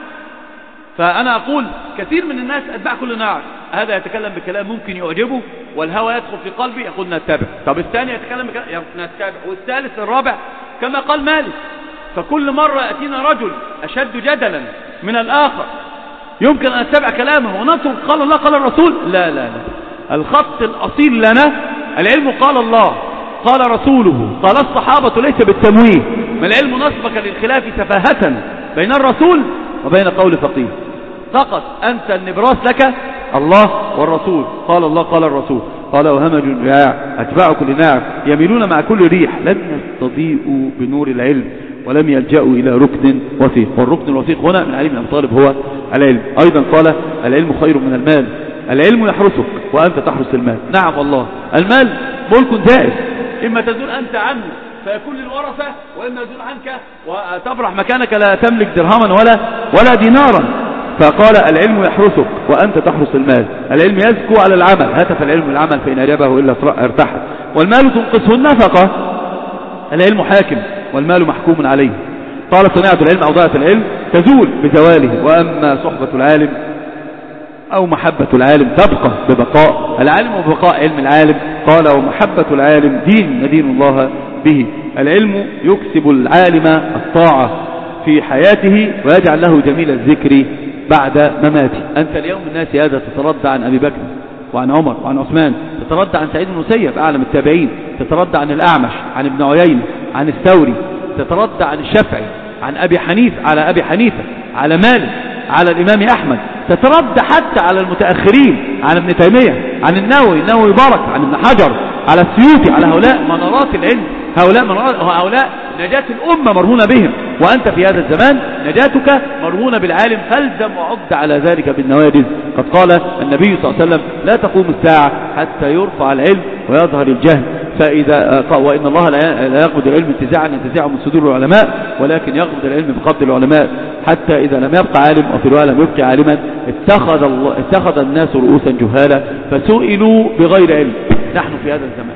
فأنا أقول كثير من الناس أتباع كل ناعم، هذا يتكلم بكلام ممكن يعجبه والهوى يدخل في قلبي يقول نتبع، طب الثاني يتكلم بكلام نتبع، والثالث الرابع كما قال مالك. فكل مرة يأتينا رجل أشد جدلا من الآخر يمكن أن نتبع كلامه ونترك قال الله قال الرسول. لا لا لا، الخط الأصيل لنا العلم قال الله قال رسوله قال الصحابة، ليس بالتمويه. ما العلم نصبك للخلاف سفاهة بين الرسول وبين قول فقيه فقط. أنت النبراس لك الله والرسول، قال الله قال الرسول. قال وهمج رعاع، أتباع كل ناعم يميلون مع كل ريح، لم يستضيئوا بنور العلم ولم يلجأوا إلى ركن وثيق. والركن الوثيق هنا من علي بن أبي طالب هو العلم. أيضا قال العلم خير من المال، العلم يحرسك وأنت تحرس المال. نعم والله، المال ملك زائد، إما تزول أنت عنه فيكون للورثة، وإما يزول عنك وتبرح مكانك لا تملك درهما ولا ولا دينارا. فقال العلم يحرسك وأنت تحرس المال. العلم يزكو على العمل، هتف العلم العمل فإن أجابه إلا ارتحت. والمال تنقصه النفقة، العلم حاكم والمال محكوم عليه. قال صناعة العلم أو ضاعة العلم تزول بزواله، وأما صحبة العالم أو محبة العالم تبقى ببقاء العالم وبقاء علم العالم. قال ومحبة العالم دين ندين الله به. العلم يكسب العالم الطاعة في حياته ويجعل له جميل الذكر بعد مماته. أنت اليوم الناس هذا تتردى عن أبي بكر وعن عمر وعن عثمان، تتردى عن سعيد بن المسيب أعلم التابعين، تتردى عن الأعمش عن ابن عيينة عن الثوري، تتردى عن الشافعي عن أبي حنيفة على أبي حنيفة على مالك على الإمام أحمد، تتردى حتى على المتأخرين عن ابن تيمية عن النووي النووي بارك عن ابن حجر على السيوطي، على هؤلاء منارات العلم، هؤلاء منارات هؤلاء نجاة الأمة مرهونة بهم. وأنت في هذا الزمان نجاتك مرهونة بالعالم، فالزم وعد على ذلك بالنواجذ. قد قال النبي صلى الله عليه وسلم لا تقوم الساعة حتى يرفع العلم ويظهر الجهل. فإذا وإن الله لا يقبض العلم انتزاعا ينتزعه من صدور العلماء، ولكن يقبض العلم بقبض العلماء، حتى إذا لم يبقى عالم وفي الرواية لم يبقى عالما اتخذ, الله اتخذ الناس رؤوسا جهالا فسئلوا بغير علم. نحن في هذا الزمان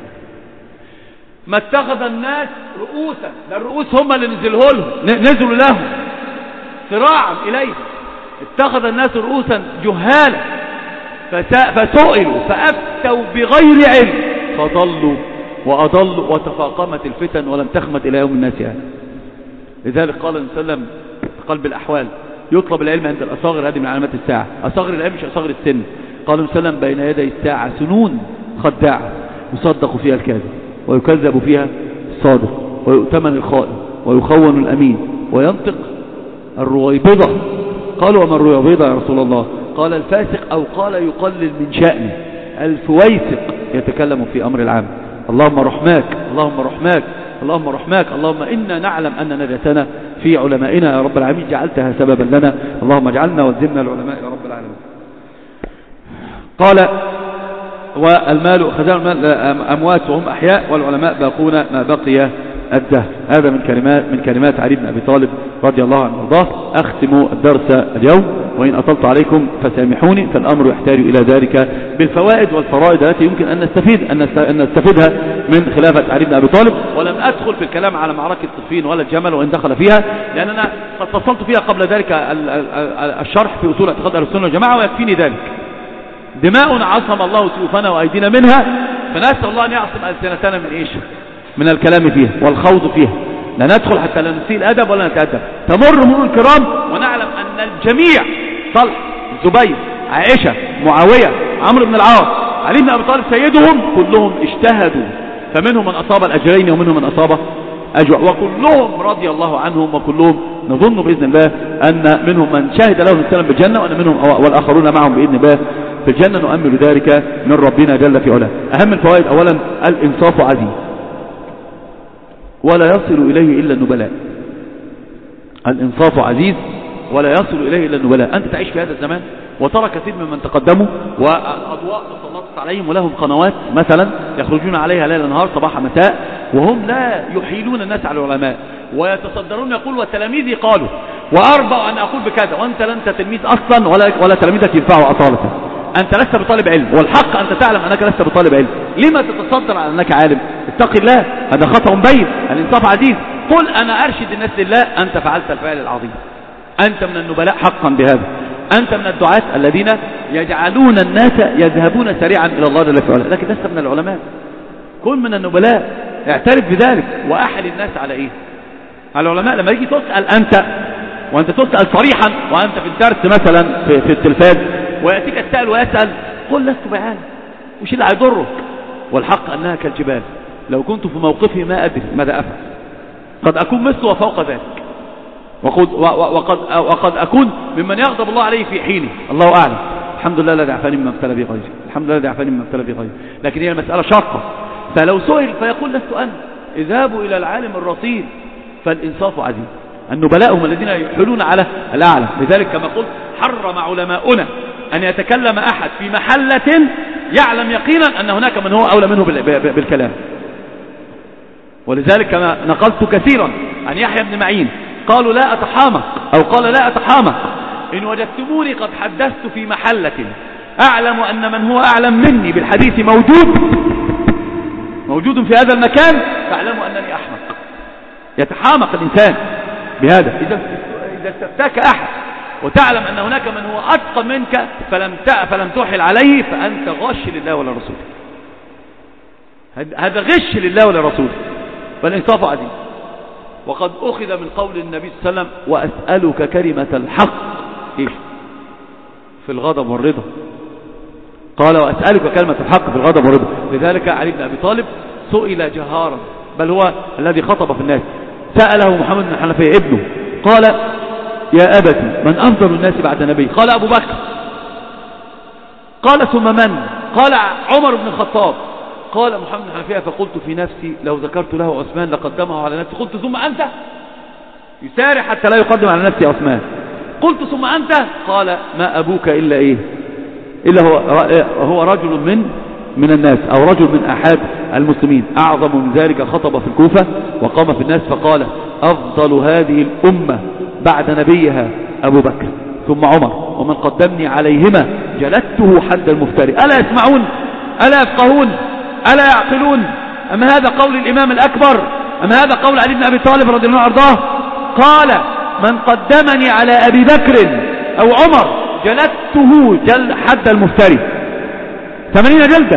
ما اتخذ الناس رؤوسا، ده الرؤوس هم اللي نزلوا لهم نزلوا لهم صراعا إليه. اتخذ الناس رؤوسا جهالا فسئلوا فأفتوا بغير علم فضلوا وأضلوا وتفاقمت الفتن ولم تخمت إلى يوم الناس يعني. لذلك قال النبي صلى الله عليه وسلم قلب الأحوال يطلب العلم عند الأصاغر، هذه من علامات الساعة. أصاغر العلم مش أصاغر السن. قال النبي صلى الله عليه وسلم بين يدي الساعة سنون خداعة يصدق فيها الكاذب ويكذب فيها الصادق ويؤتمن الخائن ويخون الأمين وينطق الرويبضة. قالوا وما الرويبضة يا رسول الله؟ قال الفاسق أو قال يقلل من شأنه. الفويسق يتكلم في أمر العام. اللهم رحماك اللهم رحماك اللهم رحماك اللهم إنا نعلم أن نجاتنا في علمائنا يا رب العالمين جعلتها سببا لنا، اللهم اجعلنا والزمنا العلماء يا رب العالمين. قال والمال خزان المال أموات وهم أحياء والعلماء باقون ما بقي الدهر. هذا من كلمات من كلمات علي بن أبي طالب رضي الله عنه وارضاه. أختم الدرس اليوم وإن أطلت عليكم فسامحوني، فالأمر يحتاج إلى ذلك بالفوائد والفرائض التي يمكن أن نستفيد أن نستفيدها من خلافة علي بن أبي طالب. ولم أدخل في الكلام على معركة صفين ولا الجمل وإن دخل فيها، لأننا قد فصلت فيها قبل ذلك الشرح في أصول اعتقاد أهل السنة والجماعة ويكفيني ذلك. دماء عصم الله سيوفنا وأيدينا منها، فنسأل الله أن يعصم ألسنتنا من إيش؟ من الكلام فيها والخوض فيها. لا ندخل حتى لا نسيء الأدب ولا نتأدب. تمر مرور الكرام ونعلم أن الجميع، طلح، الزبير، عائشة، معاوية، عمرو بن العاص، علي بن أبي طالب سيدهم، كلهم اجتهدوا، فمنهم من أصاب الأجرين ومنهم من أصاب أجوع، وكلهم رضي الله عنهم، وكلهم نظن بإذن الله أن منهم من شهد له السلام بالجنة، وأن منهم والآخرون معهم بإذن الله في الجنة، نؤمل ذلك من ربنا جل في علاه. أهم الفوائد أولا الإنصاف عزيز ولا يصل إليه إلا النبلاء. الإنصاف عزيز ولا يصل إليه إلا النبلاء. أنت تعيش في هذا الزمان وترى كثير ممن تقدموا والأضواء تسلطت عليهم ولهم قنوات مثلا يخرجون عليها ليل نهار صباح مساء، وهم لا يحيلون الناس على العلماء ويتصدرون، يقول وتلاميذي قالوا وأربع أن أقول بكذا، وأنت لن تلميذ أصلا ولا, ولا تلاميذك ينفعوا أصالة. أنت لست بطالب علم، والحق أنت تعلم أنك لست بطالب علم، لما تتصدر على أنك عالم؟ اتق الله، هذا خطأ بين. الإنصاف عزيز. قل أنا أرشد الناس لله، أنت فعلت الفعل العظيم، أنت من النبلاء حقا بهذا، أنت من الدعاة الذين يجعلون الناس يذهبون سريعا إلى الله جل وعلا، لكن لست من العلماء. كن من النبلاء، اعترف بذلك، وأحل الناس على إيه؟ على العلماء. لما يجي تسأل أنت وأنت تسأل صريحا وأنت في الدرس مثلا في, في التلفاز ويأتيك السائل ويسأل، قل لست بعالم، وش اللي هيضرك؟ والحق أنها كالجبال، لو كنت في موقفه ما أدري ماذا أفعل، قد أكون مثله وفوق ذلك، وقد, وقد, وقد أكون ممن يغضب الله عليه في حينه، الله أعلم. الحمد لله الذي عافاني مما ابتلى به غيري، الحمد لله الذي عافاني مما ابتلى به غيري، لكن هي المسألة شاقة. فلو سئل فيقول لست أنا، اذهبوا إلى العالم الرصيد، فالإنصاف عزيز. النبلاء هم الذين يحلون على الأعلى. لذلك كما قلت حرم علماؤنا أن يتكلم أحد في محلة يعلم يقينا أن هناك من هو أولى منه بالكلام. ولذلك كما نقلت كثيرا عن يحيى بن معين قالوا لا أتحامق، أو قال لا أتحامق، إن وجدتموني قد حدثت في محلة أعلم أن من هو أعلم مني بالحديث موجود موجود في هذا المكان، فاعلموا أنني أحمق. يتحامق الإنسان بهذا. إذا إذا استفتاك أحد وتعلم أن هناك من هو أتقى منك فلم فلم تحل عليه، فأنت غش لله ولا رسوله. هذا غش لله ولا رسوله. فالإنصاف عزيز. وقد أخذ من قول النبي صلى الله عليه وسلم وأسألك كلمة الحق إيش؟ في الغضب والرضا. قال وأسألك كلمة الحق في الغضب والرضا. لذلك علي بن أبي طالب سئل جهارا، بل هو الذي خطب في الناس، سأله محمد بن حنفية ابنه قال يا أبتي من أفضل الناس بعد النبي؟ قال أبو بكر. قال ثم من؟ قال عمر بن الخطاب. قال محمد بن حنفية فقلت في نفسي لو ذكرت له عثمان لقدمه على نفسي. قلت ثم أنت؟ يسارع حتى لا يقدم على نفسي عثمان. قلت ثم أنت؟ قال ما أبوك إلا إيه إلا هو, هو رجل من من الناس، أو رجل من أحد المسلمين. أعظم من ذلك خطب في الكوفة وقام في الناس فقال أفضل هذه الأمة بعد نبيها أبو بكر ثم عمر، ومن قدمني عليهما جلدته حد المفتري. ألا يسمعون؟ ألا يفقهون؟ ألا يعقلون؟ أما هذا قول الإمام الأكبر؟ أما هذا قول علي بن أبي طالب رضي الله عنه وارضاه؟ قال من قدمني على أبي بكر أو عمر جلدته جل حد المفتري، ثمانين جلدة.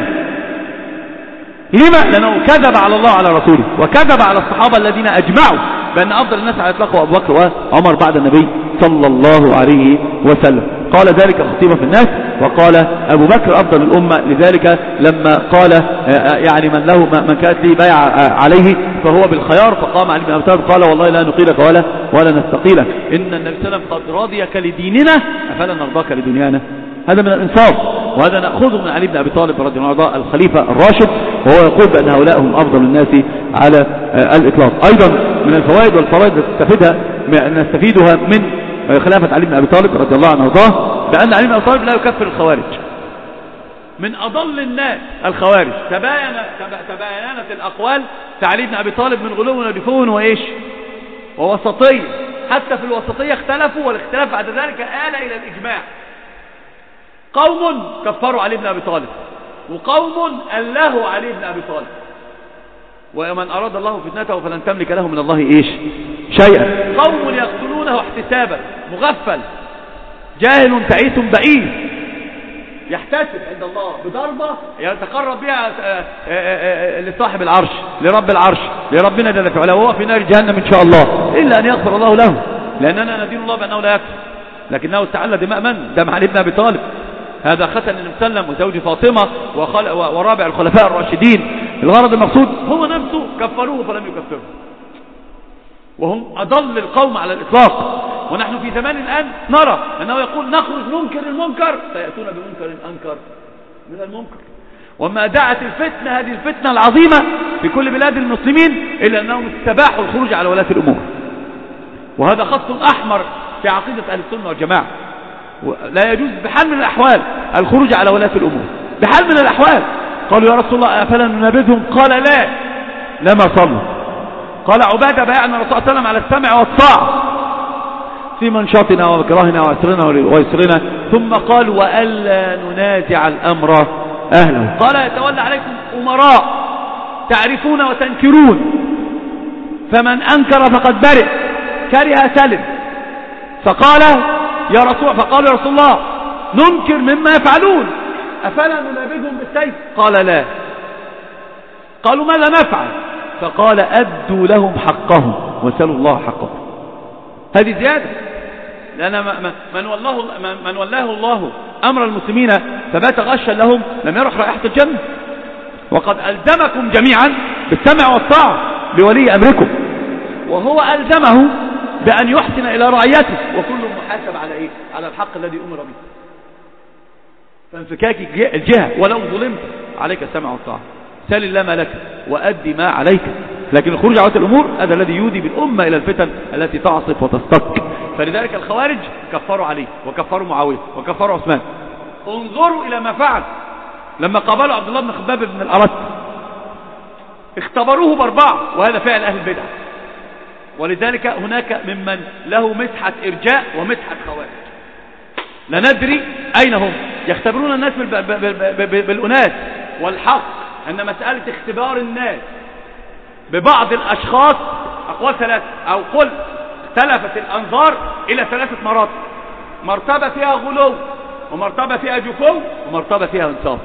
لما؟ لأنه كذب على الله وعلى رسوله، وكذب على الصحابة الذين أجمعوا بأن أفضل الناس على إطلاقه أبو بكر وعمر بعد النبي صلى الله عليه وسلم. قال ذلك خطيبا في الناس، وقال أبو بكر أفضل الأمة. لذلك لما قال يعني من له من كانت لي بايع عليه فهو بالخيار، فقام علي بن أبي طالب قال والله لا نقيلك ولا ولا نستقيلك، إن النبي صلى الله عليه وسلم قد رضيك لديننا أفلا نرضاك لدنيانا. هذا من الإنصاف، وهذا نأخذه من علي بن أبي طالب رضي الله عنه الخليفة الراشد، وهو يقول بأن هؤلاء هم أفضل الناس على الإطلاق. أيضا من الفوائد والفوائد التي نستفيدها نستفيدها من خلافة علي بن أبي طالب رضي الله عنه وارضاه بأن علي بن أبي طالب لا يكفر الخوارج. من أضل الناس الخوارج. تباين تباينت الأقوال علي بن أبي طالب من غلو ودفون وإيش ووسطية. حتى في الوسطية اختلفوا، والاختلاف بعد ذلك آل إلى الإجماع. قوم كفروا علي بن أبي طالب، وقوم ألهوا علي بن أبي طالب، ومن أراد الله فتنته فلن تملك له من الله إيش شيئا. قوم يقتلونه احتسابا، مغفل جاهل تعيس بئيس، يحتسب عند الله بضربة يتقرب بها لصاحب العرش، لرب العرش، لربنا جل في علاه، وهو في نار جهنم إن شاء الله، إلا أن يغفر الله له، لأننا ندين الله بأنه لا يكفر، لكنه استحل دماء من؟ دم علي بن أبي طالب، هذا ختن المسلم وزوج فاطمة ورابع الخلفاء الراشدين. الغرض المقصود هو نفسه كفروه فلم يكفره، وهم أضل القوم على الإطلاق. ونحن في زمان الآن نرى أنه يقول نخرج ننكر المنكر، فيأتون بمنكر أنكر من المنكر. وما دعت الفتنة، هذه الفتنة العظيمة في كل بلاد المسلمين، إلا أنهم استباحوا الخروج على ولاة الأمور، وهذا خط أحمر في عقيدة أهل السنة والجماعة. لا يجوز بحال من الأحوال الخروج على ولاة الأمور، بحال من الأحوال. قالوا يا رسول الله أفلا ننابذهم؟ قال لا، لما صلوا. قال عبادة بايعنا الرسول صلى الله عليه وسلم على السمع والطاعة في منشطنا ومكرهنا وعسرنا ويسرنا، ثم قال وألا ننازع الأمر أهله. قال يتولى عليكم أمراء تعرفون وتنكرون، فمن أنكر فقد برئ، كره سلم. فقال يا رسول فقال يا رسول الله ننكر مما يفعلون، أفلا ننابذهم بالسيف؟ قال لا. قالوا ماذا نفعل؟ فقال أدوا لهم حقهم وسلوا الله حقهم. هذه زيادة، لأن من والله, من والله الله أمر المسلمين فبات غشا لهم لم يرح رائحة الجنة، وقد ألزمكم جميعا بالسمع والطاعة لولي أمركم، وهو ألزمه بأن يحسن إلى رعيته، وكل محاسب على إيه؟ على الحق الذي أمر به. فانفكاك الجهة ولو ظلمت عليك السمع والطاعة، سل الله ما لك وأدي ما عليك. لكن الخروج على الأمور هذا الذي يودي بالأمة إلى الفتن التي تعصف وتستك. فلذلك الخوارج كفروا عليه وكفروا معاوية وكفروا عثمان. انظروا إلى ما فعل لما قابلوا عبد الله بن خباب بن الأرت، اختبروه بأربعة، وهذا فعل أهل البدع. ولذلك هناك ممن له مسحة إرجاء ومسحة خوارج، لا ندري أين هم. يختبرون الناس بالأناس والحق، أن مسألة اختبار الناس ببعض الأشخاص أقوال ثلاثة، أو قل اختلفت الأنظار إلى ثلاثة مراتب: مرتبة فيها غلو، ومرتبة فيها جفو، ومرتبة فيها انصاف.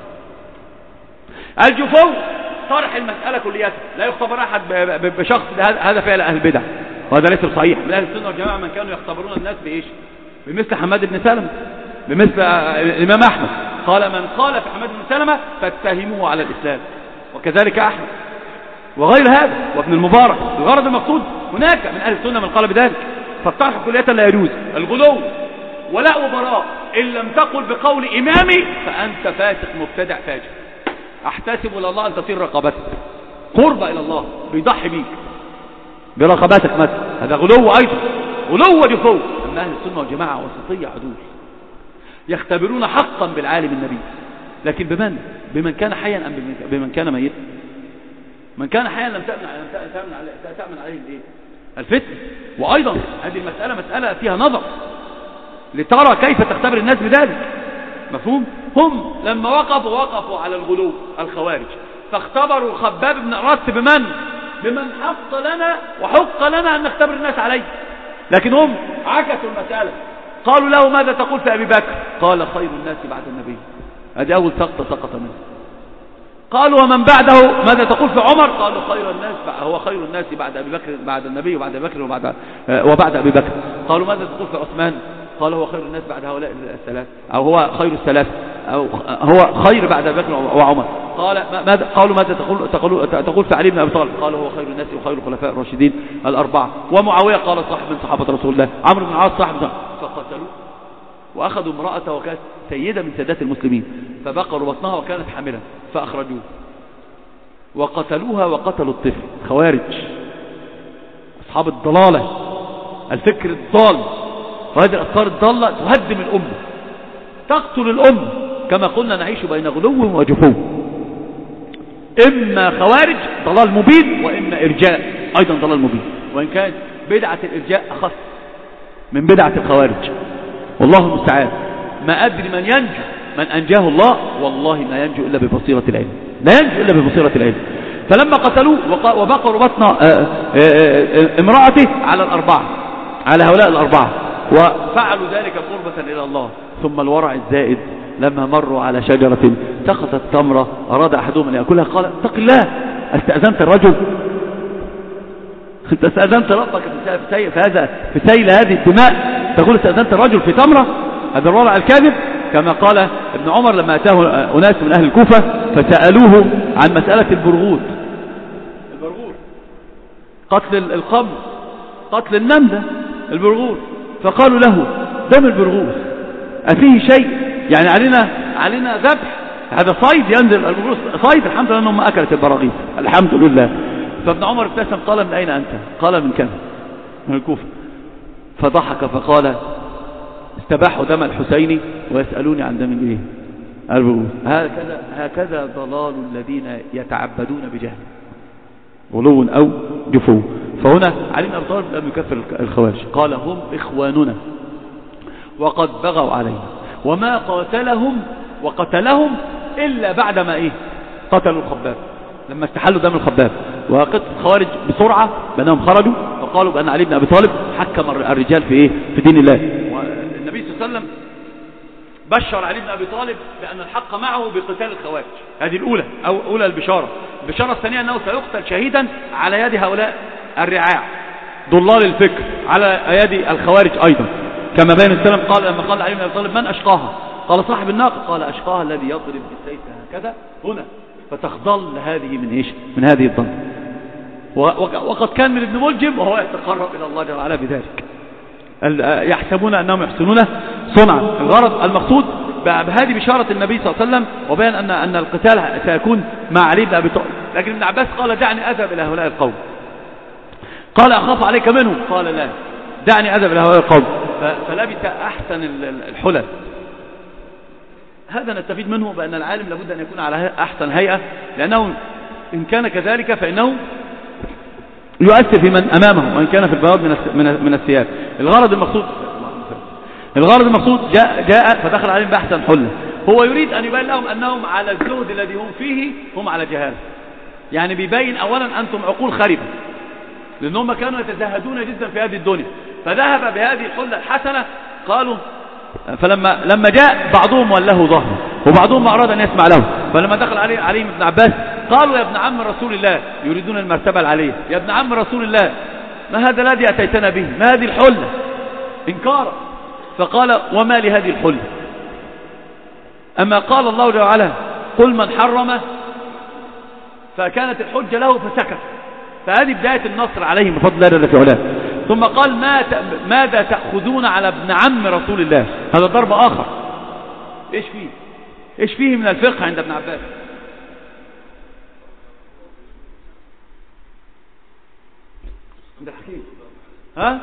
الجفو طرح المسألة كلياتها، لا يختبر أحد بشخص، هذا فعل أهل البدع، وهذا ليس صحيح. من أهل السنة والجماعة من كانوا يختبرون الناس بإيش؟ بمثل حماد بن سلمة، بمثل الإمام أحمد قال من قال في حماد بن سلمة فاتهموه على الإسلام، وكذلك أحمد وغير هذا وابن المبارك. الغرض المقصود هناك من أهل السنة من قال بذلك، فالطرح كلية لا يجوز. الغلو ولا وبراء، إن لم تقل بقول إمامي فأنت فاسق مبتدع فاجر، أحتسب إلى الله أن تصير رقبتك قربة إلى الله، بيضحي بيك برقبتك مثلا، هذا غلو أيضا، غلو وجفو. أما أهل السنة والجماعة وسطية عدول، يختبرون حقا بالعالم النبي، لكن بمن؟ بمن كان حيا أم بمن كان ميتا؟ من كان حيا لم تأمن عليه, تأمن عليه الايه؟ الفتن. وأيضا هذه المسألة مسألة فيها نظر لترى كيف تختبر الناس بذلك، مفهوم؟ هم لما وقفوا وقفوا على الغلو الخوارج، فاختبروا الخباب بن أرت بمن؟ بمن حق لنا وحق لنا أن نختبر الناس عليه. لكن هم عكسوا المسألة، قالوا له ماذا تقول في أبي بكر؟ قال خير الناس بعد النبي. هذه أول سقطة سقط منه. قالوا ومن بعده ماذا تقول في عمر؟ قالوا خير الناس هو خير الناس بعد أبي بكر، بعد النبي وبعد أبي بكر وبعد وبعد أبي بكر. قالوا ماذا تقول في عثمان؟ قال هو خير الناس بعد هؤلاء الثلاث، أو هو خير الثلاث، أو هو خير بعد أبي بكر وعمر. قال ماذا؟ قالوا ماذا تقول تقول تقول في علي بن أبي طالب؟ قالوا هو خير الناس وخير الخلفاء الراشدين الأربعة. ومعاوية قال صاحب من صحابة رسول الله، عمرو بن العاص صاحب، فقتلوه وأخذوا امرأته وكانت سيدة من سادات المسلمين، فبقروا بطنها وكانت حاملا فأخرجوه وقتلوها وقتلوا الطفل. خوارج أصحاب الضلالة، الفكر الضال، وهذه الأفكار الضالة تهدم الأمة، تقتل الأمة. كما قلنا نعيش بين غلو وجفو، إما خوارج ضلال مبين، وإما إرجاء أيضا ضلال مبين. وإن كان بدعة الإرجاء أخف من بدعة الخوارج، والله المستعان. ما أدري من ينجو، من أنجاه الله والله ما ينجو إلا ببصيرة العلم، لا ينجو إلا ببصيرة العلم. فلما قتلوه وبقروا بطن امرأته على الأربعة، على هؤلاء الأربعة، وفعلوا ذلك قربة إلى الله. ثم الورع الزائد لما مروا على شجرة سقطت تمرة أراد أحدهم أن يأكلها قال اتق الله، استأذنت الرجل؟ انت استأذنت ربك في هذا في سيل هذه الدماء تقول استأذنت الرجل في تمرة؟ هذا الورع الكاذب. كما قال ابن عمر لما أتاه أناس من أهل الكوفة فسألوه عن مسألة البرغوث، البرغوث قتل القبر، قتل النملة البرغوث، فقالوا له دم البرغوث أفيه شيء؟ يعني علينا علينا ذبح، هذا صيد ينزل البرغوث صيد، الحمد لله أنهم أكلت البراغيث الحمد لله. فابن عمر ابتسم قال من أين أنت؟ قال من كذا، من الكوفة. فضحك فقال استباحوا دم الحسين ويسألوني عن دم الايه؟ البرغوث. هكذا هكذا ضلال الذين يتعبدون بجهل، غلو أو جفو. فهنا علي بن أبي طالب لم يكفر الخوارج، قال هم إخواننا وقد بغوا علينا، وما قاتلهم وقتلهم إلا بعدما إيه؟ قتلوا الخباب، لما استحلوا دم الخباب. وقتل الخوارج بسرعة بأنهم خرجوا وقالوا بأن علي بن أبي طالب حكم الرجال في إيه؟ في دين الله. والنبي صلى الله عليه وسلم بشر علي بن أبي طالب بأن الحق معه بقتال الخوارج، هذه الأولى أو أولى البشارة. البشارة الثانية أنه سيقتل شهيدا على يد هؤلاء الرعاع ضلال الفكر، على يد الخوارج أيضا. كما بين السلام قال لما قال علي بن أبي طالب من أشقاها؟ قال صاحب الناقة. قال أشقاها الذي يضرب بالسيف هكذا هنا فتخضل هذه من إيش؟ من هذه الضل. وقد كان من ابن ملجم وهو يتقرب إلى الله جل وعلا بذلك، يحسبون أنهم يحسنون صنعا. الغرض المقصود بهذه بشارة النبي صلى الله عليه وسلم، وبين أن أن القتال سيكون مع علي بن أبي طالب. لكن ابن عباس قال دعني أذهب إلى هؤلاء القوم. قال أخاف عليك منهم؟ قال لا، دعني أذهب إلى هؤلاء القوم. فلبس أحسن الحلل. هذا نستفيد منه بأن العالم لابد أن يكون على أحسن هيئة، لأنه إن كان كذلك فإنه يؤثر في من أمامه وإن كان في البياض من من الثياب. الغرض المقصود الغرض المقصود جاء, جاء فدخل عليهم بأحسن حلة. هو يريد أن يبين لهم أنهم على الزهد الذي هم فيه هم على جهاز، يعني بيبين أولا أنتم عقول خربة، لأنهم كانوا يتزهدون جدا في هذه الدنيا. فذهب بهذه الحلة الحسنة. قالوا فلما لما جاء بعضهم وله ظهره وبعضهم ما أراد أن يسمع له. فلما دخل عليه عليهم ابن عباس قالوا يا ابن عم رسول الله، يريدون المرتبة العالية، يا ابن عم رسول الله ما هذا الذي أتيتنا به؟ ما هذه الحلة؟ إنكارا. فقال وما لهذه الحلة؟ أما قال الله جل وعلا قل من حرم، فكانت الحجة له فسكت. فهذه بداية النصر عليهم بفضل الله جل في علاه. ثم قال ما ت... ماذا تأخذون على ابن عم رسول الله؟ هذا ضرب آخر. إيش فيه؟ إيش فيه من الفقه عند ابن عباس؟ عند الحكيم ها؟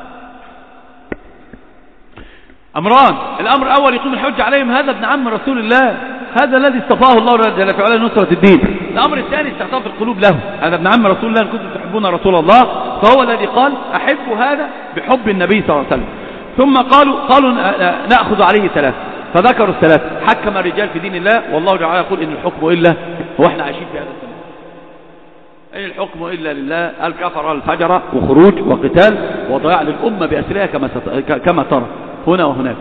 أمران. الأمر الأول يقوم الحجة عليهم هذا ابن عم رسول الله، هذا الذي اصطفاه الله جل في علاه نصرة الدين. الأمر الثاني استعطاف القلوب له، هذا ابن عم رسول الله إن كنتم تحبون رسول الله، فهو الذي قال أحب هذا بحب النبي صلى الله عليه وسلم. ثم قالوا قالوا نأخذ عليه ثلاث، فذكروا الثلاث. حكم الرجال في دين الله، والله تعالى يقول إن الحكم إلا هو. احنا عايشين في هذا الزمان، إن الحكم إلا لله. الكفر الفجر وخروج وقتال وضياع للأمة بأسرها كما كما ترى هنا وهناك.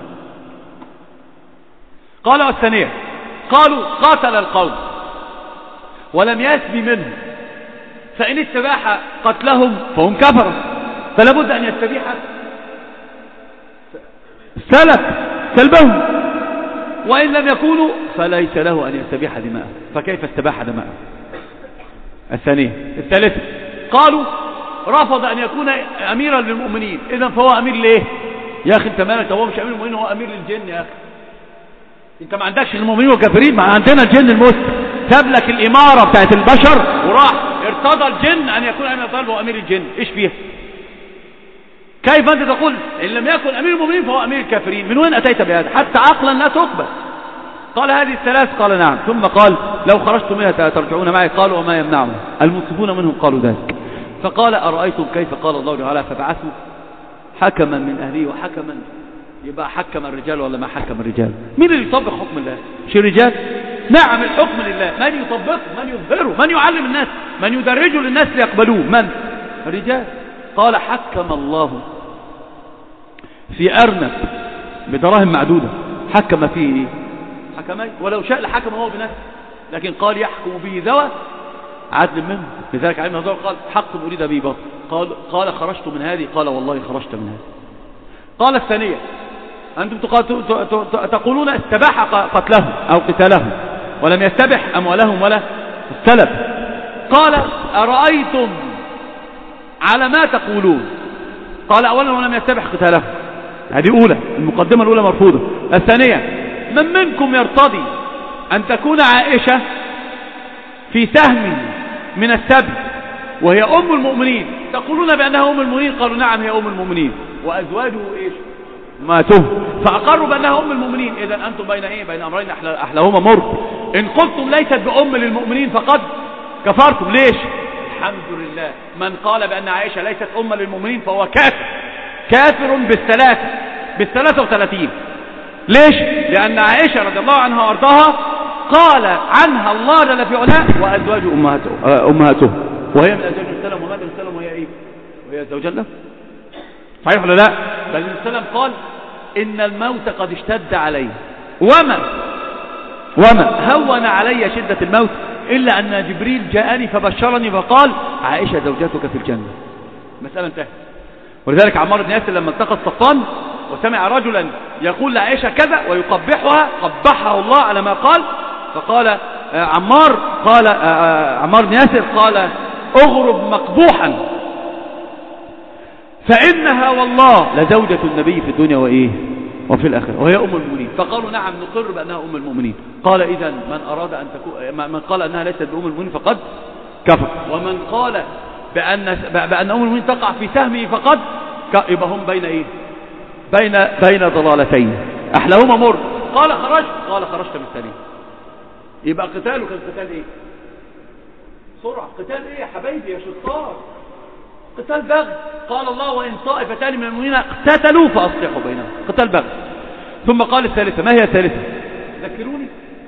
قالوا الثانية قالوا قاتل القوم ولم يسبي منهم، فإن استباح قتلهم فهم كفروا، فلا بد أن يستبيح سلب سلبهم، وإن لم يكونوا فليس له أن يستبيح دماءه، فكيف استباح دماءه؟ الثانية. الثالثة قالوا رفض أن يكون أميرا للمؤمنين، إذن فهو أمير ليه؟ يا أخي أنت مالك؟ هو مش أمير المؤمنين، هو أمير للجن. يا أخي أنت ما عندكش المؤمنين والكافرين، ما عندنا الجن المسلم. ساب لك الإمارة بتاعت البشر وراح ارتضى الجن أن يكون أمير طالب وأمير الجن. إيش فيها؟ كيف أنت تقول إن لم يكن أمير المؤمنين فهو أمير الكافرين؟ من وين أتيت بهذا؟ حتى عقلا لا تقبل. قال هذه الثلاث؟ قال نعم. ثم قال لو خرجت منها ترجعون معي. قالوا وما يمنعهم؟ المنصفون منهم قالوا ذلك. فقال أرأيتم كيف قال الله تعالى فبعثوا حكما من أهله وحكما. يبقى حكم الرجال ولا ما حكم الرجال؟ مين اللي يطبق حكم الله؟ مش الرجال؟ نعم الحكم لله. من يطبقه؟ من يظهره؟ من يعلم الناس؟ من يدرجه للناس ليقبلوه؟ من؟ الرجال. قال حكم الله في أرنب بدراهم معدودة، حكم فيه إيه؟ حكمين، ولو شاء لحكم هو بنفسه، لكن قال يحكم به ذوى عدل منه. لذلك علم هذا قال حق أريد به باطل. قال قال خرجت من هذه، قال والله خرجت من هذه. قال الثانية أنتم تقولون استباح قتلهم أو قتالهم ولم يستبح أموالهم ولا السلب. قال أرأيتم على ما تقولون. قال أولا ولم يستبح قتالهم، هذه أولى، المقدمة الأولى مرفوضة. الثانية من منكم يرتضي أن تكون عائشة في سهم من السبي وهي أم المؤمنين؟ تقولون بأنها أم المؤمنين، قالوا نعم هي أم المؤمنين وأزواجه إيش؟ ماتوا، فأقروا بأنها أم المؤمنين. إذن أنتم بين إيه؟ بين أمرين أحلاهما مر. إن قلتم ليست بأم للمؤمنين فقد كفرتم. ليش؟ الحمد لله، من قال بأن عائشة ليست أم للمؤمنين فهو كافر، كافر بالثلاثة بالثلاثة وثلاثين. ليش؟ لأن عائشة رضي الله عنها وارضاها قال عنها الله جل في علاه وأزواج أمهاته, أمهاته وهي من أزواج السلام ومات السلام وهي إيه؟ وهي زوج الله. صحيح ولا لا؟ بل السلام قال إن الموت قد اشتد علي وما وما هون علي شدة الموت إلا أن جبريل جاءني فبشرني فقال عائشة زوجتك في الجنة. مسألة انتهت. ولذلك عمار بن ياسر لما التقى الصفان وسمع رجلا يقول لعائشة كذا ويقبحها قبحه الله على ما قال، فقال عمار قال عمار بن ياسر قال اغرب مقبوحا فإنها والله لزوجة النبي في الدنيا وإيه وفي الآخرة وهي أم المؤمنين. فقالوا نعم نقر بأنها أم المؤمنين. قال إذن من أراد أن تكون من قال أنها ليست بأم المؤمنين فقد كفر، ومن قال بأن بأن أم المؤمنين تقع في سهمه فقد يبقى هم بين إيه بين بين ضلالتين أحلاهما مر. قال خرجت، قال خرجت من الثانية. يبقى قتاله كان قتال إيه؟ سرعة. قتال إيه يا حبايبي يا شطار؟ قتال بغي. قال الله وإن طائفتان من المؤمنين اقتتلوا فأصلحوا بينهم، قتال بغي. ثم قال الثالثة، ما هي الثالثة؟ ذكروني.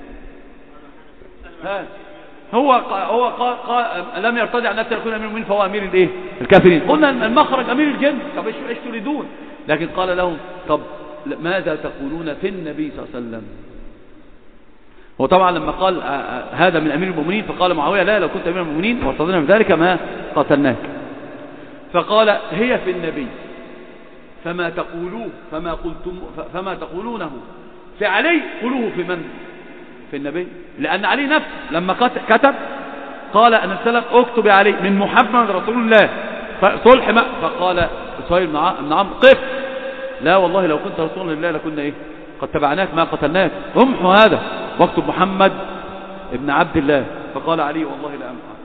ها هو هو قال, قال لم يرتضي أن يكون أمير المؤمنين فهو أمير الإيه؟ الكافرين. قلنا المخرج أمير الجن. طب ايش تريدون؟ لكن قال لهم طب ماذا تقولون في النبي صلى الله عليه وسلم؟ هو طبعا لما قال هذا من أمير المؤمنين فقال معاوية لا، لو كنت أمير المؤمنين وارتضينا بذلك ما قتلناك. فقال هي في النبي فما تقولوه فما قلتم فما تقولونه في علي قولوه في من؟ في النبي. لأن علي نفسه لما كتب قال أن السلام اكتب علي من محمد رسول الله صلح ما. فقال سهيل بن عمرو قف، لا والله لو كنت رسول الله لكنا ايه قد تبعناك ما قتلناك، امحوا هذا واكتب محمد ابن عبد الله. فقال علي والله لا امحى.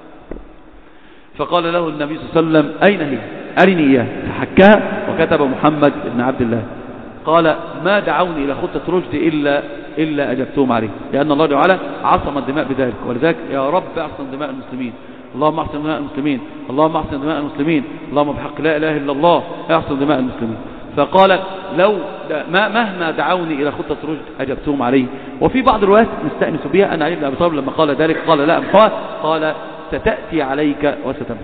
فقال له النبي صلى الله عليه وسلم أين هي؟ أرني إياه. فحكاها وكتب محمد ابن عبد الله. قال ما دعوني إلى خطة رشد إلا إلا أجبتهم عليه، لأن الله تعالى عصم الدماء بذلك. ولذلك يا رب أحسن دماء المسلمين، اللهم احسن دماء المسلمين، اللهم احسن دماء المسلمين، اللهم بحق لا إله إلا الله احسن دماء المسلمين. فقال لو ما مهما دعوني إلى خطة رشد أجبتهم عليه. وفي بعض الروايات نستأنس بها أن علي بن أبي طالب لما قال ذلك قال لا أمحوها، قال ستأتي عليك وستمحى.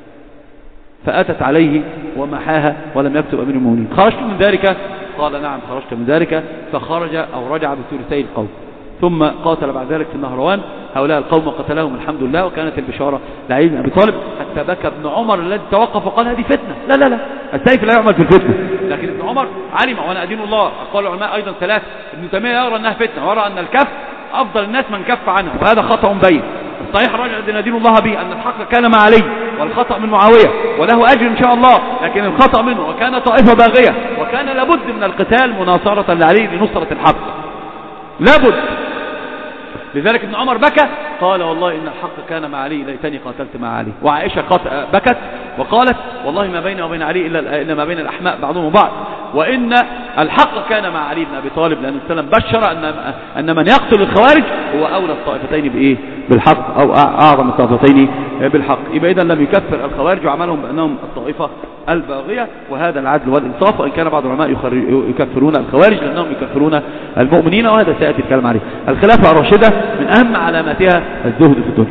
فأتت عليه ومحاها ولم يكتب أمير المؤمنين. خرجت من ذلك؟ قال نعم خرجت من ذلك. فخرج أو رجع بثلثي القوم، ثم قاتل بعد ذلك في النهروان هؤلاء القوم وقتلهم الحمد لله. وكانت البشارة لعلي بن أبي طالب حتى بكى ابن عمر الذي توقف وقال هذه فتنة. لا لا لا السيف لا يعمل في الفتنة. لكن ابن عمر علم وانا أدين الله. قال العلماء أيضا ثلاثة، ابن تيمية يرى أنها فتنة ويرى أن الكف أفضل الناس من كف عنه، وهذا خطأ بين. الصحيح الراجع الذي ندين الله به أن الحق كان مع علي والخطأ من معاوية وله أجر إن شاء الله، لكن الخطأ منه وكان طائفة باغية وكان لابد من القتال مناصرة لعلي لنصرة الحق لابد. لذلك ابن عمر بكى قال والله إن الحق كان مع علي ليتني قاتلت مع علي. وعائشة بكت وقالت والله ما بيني وبين علي إلا, إلا ما بين الأحماء بعضهم بعض. وإن الحق كان مع علي بن أبي طالب، لأن السلام بشر أن أن من يقتل الخوارج هو أولى الطائفتين بإيه؟ بالحق، أو أعظم الطائفتين بالحق. يبقى إذا لم يكفر الخوارج وعملهم بأنهم الطائفة الباغية، وهذا العدل والإنصاف، وإن كان بعض العلماء يكفرون الخوارج لأنهم يكفرون المؤمنين، وهذا سيأتي الكلام عليه. الخلافة الراشدة من أهم علاماتها الزهد في الدنيا.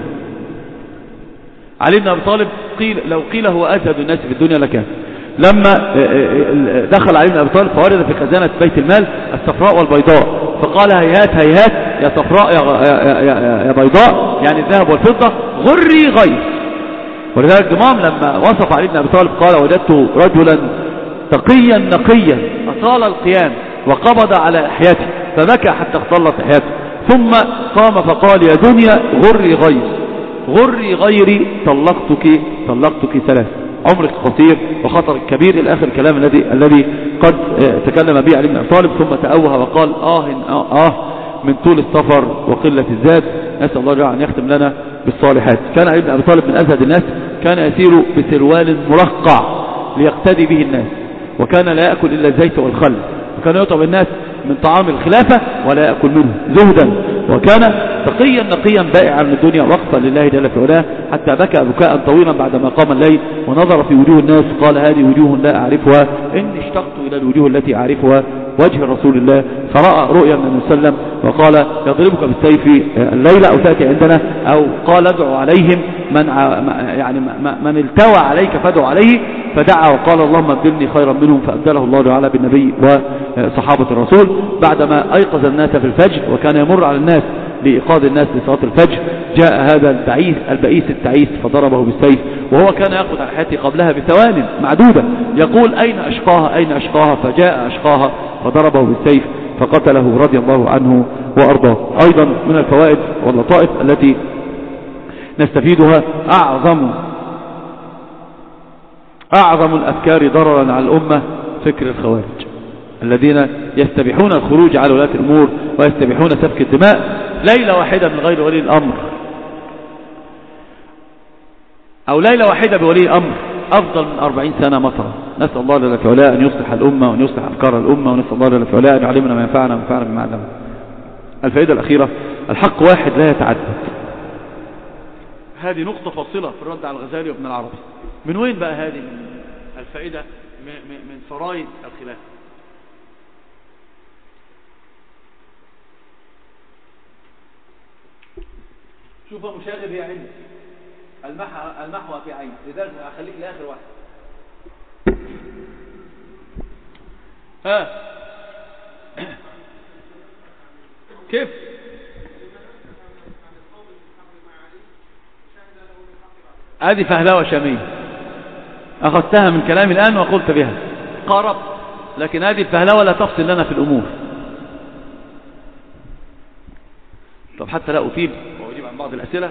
علي بن أبي طالب قيل لو قيل هو أزهد الناس في الدنيا لكان. لما دخل علي بن أبي طالب فورد في خزانة بيت المال الصفراء والبيضاء، فقال هيهات هيهات يا صفراء يا, يا, يا, يا بيضاء، يعني الذهب والفضة، غري غير. ولذلك جمام لما وصف علي بن أبي طالب قال وجدته رجلا تقيا نقيا أطال القيام وقبض على لحيته فبكى حتى اختلط لحيته، ثم قام فقال يا دنيا غري غير، غري غيري طلقتك طلقتك ثلاث، عمرك قصير وخطرك كبير، إلى آخر الكلام الذي الذي قد تكلم به علي بن أبي طالب. ثم تأوه وقال آه آه من طول السفر وقلة الزاد، نسأل الله جل أن يختم لنا بالصالحات. كان علي بن أبي طالب من أزهد الناس، كان يسير بسروال مرقع ليقتدي به الناس، وكان لا يأكل إلا الزيت والخل، وكان يطعم الناس من طعام الخلافة ولا يأكل منه زهدا، وكان تقيا نقيا بائعا من الدنيا وقفا لله جل في علاه، حتى بكى بكاء طويلا بعدما قام الليل ونظر في وجوه الناس قال هذه وجوه لا أعرفها، إني اشتقت إلى الوجوه التي أعرفها وجه رسول الله. فرأى رؤيا من النبي صلى الله عليه وسلم وقال يضربك بالسيف الليلة أو تأتي عندنا، أو قال ادعو عليهم من يعني من التوى عليك فادعو عليه، فدعا وقال اللهم ابدلني خيرا منهم، فأبدله الله تعالى بالنبي وصحابة الرسول. بعدما أيقظ الناس في الفجر وكان يمر على الناس لإيقاظ الناس لصلاة الفجر، جاء هذا البعيث البئيس التعيس فضربه بالسيف، وهو كان يأخذ على حياته قبلها بثوان معدودة، يقول أين أشقاها أين أشقاها، فجاء أشقاها فضربه بالسيف فقتله رضي الله عنه وأرضاه. أيضا من الفوائد واللطائف التي نستفيدها أعظم أعظم الأفكار ضررا على الأمة فكر الخوارج الذين يستبيحون الخروج على ولاة الأمور ويستبيحون سفك الدماء ليلة واحدة من غير ولي الأمر، أو ليلة واحدة بولي الأمر أفضل من أربعين سنة مطرا. نسأل الله جل في علاه أن يصلح الأمة وأن يصلح أفكار الأمة، ونسأل الله جل في علاه أن يعلمنا ما ينفعنا وينفعنا بما علمنا. الفائدة الأخيرة الحق واحد لا يتعدد. هذه نقطة فاصلة في الرد على الغزالي وابن العربي. من وين بقى هذه الفائدة؟ من فرائض الخلافة. شوف مشاغب هي عندي المحوى في عين، لذلك أخليك لآخر واحد. ها كيف هذه فهلوة شامية أخذتها من كلامي الآن وقلت بها قاربت، لكن هذه الفهلوة لا تفصل لنا في الأمور. طب حتى لا أطيل وأجيب عن بعض الأسئلة.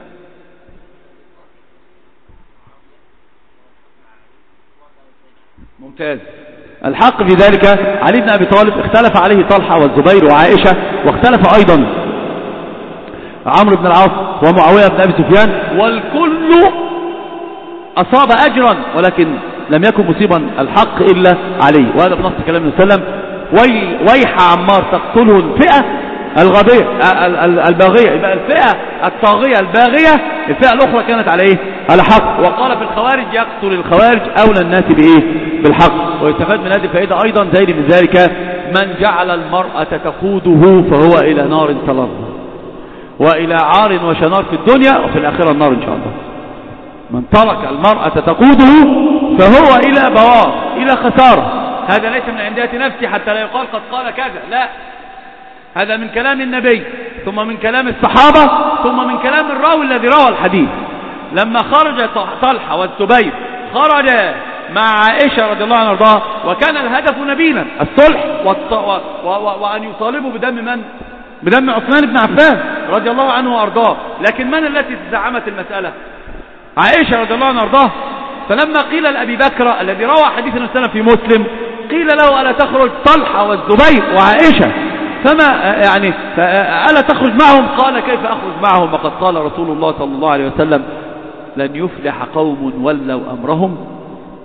ممتاز. الحق في ذلك علي بن أبي طالب اختلف عليه طلحة والزبير وعائشة، واختلف أيضا عمرو بن العاص ومعاوية بن أبي سفيان، والكل أصاب أجرا، ولكن لم يكن مصيبا الحق إلا علي. وهذا بنص كلام النبي صلى الله عليه وسلم وي ويح عمار تقتله الفئة الغبية الباغية. يبقى الفئة الطاغية الباغية الفئة الأخرى كانت على إيه؟ على حق. وقال في الخوارج يقتل الخوارج أولى الناس بإيه؟ بالحق. ويستفاد من هذه الفائدة أيضا زي من ذلك من جعل المرأة تقوده فهو إلى نار تلظى، وإلى عار وشنار في الدنيا وفي الآخرة النار إن شاء الله. من ترك المرأة تقوده فهو إلى بوار إلى خسارة. هذا ليس من عندية نفسي حتى لا يقال قد قال كذا، لا، هذا من كلام النبي ثم من كلام الصحابة ثم من كلام الراوي الذي روى الحديث. لما خرج طلحة والزبير خرج مع عائشة رضي الله عنها وارضاها، وكان الهدف نبيلا الصلح وأن يطالبوا بدم من؟ بدم عثمان بن عفان رضي الله عنه وارضاه. لكن من التي تزعمت المسألة؟ عائشة رضي الله عنها وارضاها. فلما قيل لأبي بكر الذي روى حديث النبي صلى الله عليه وسلم في مسلم قيل له ألا تخرج طلحة والزبير وعائشة، فما يعني ألا تخرج معهم؟ قال كيف أخرج معهم وقد قال رسول الله صلى الله عليه وسلم لن يفلح قوم ولوا أمرهم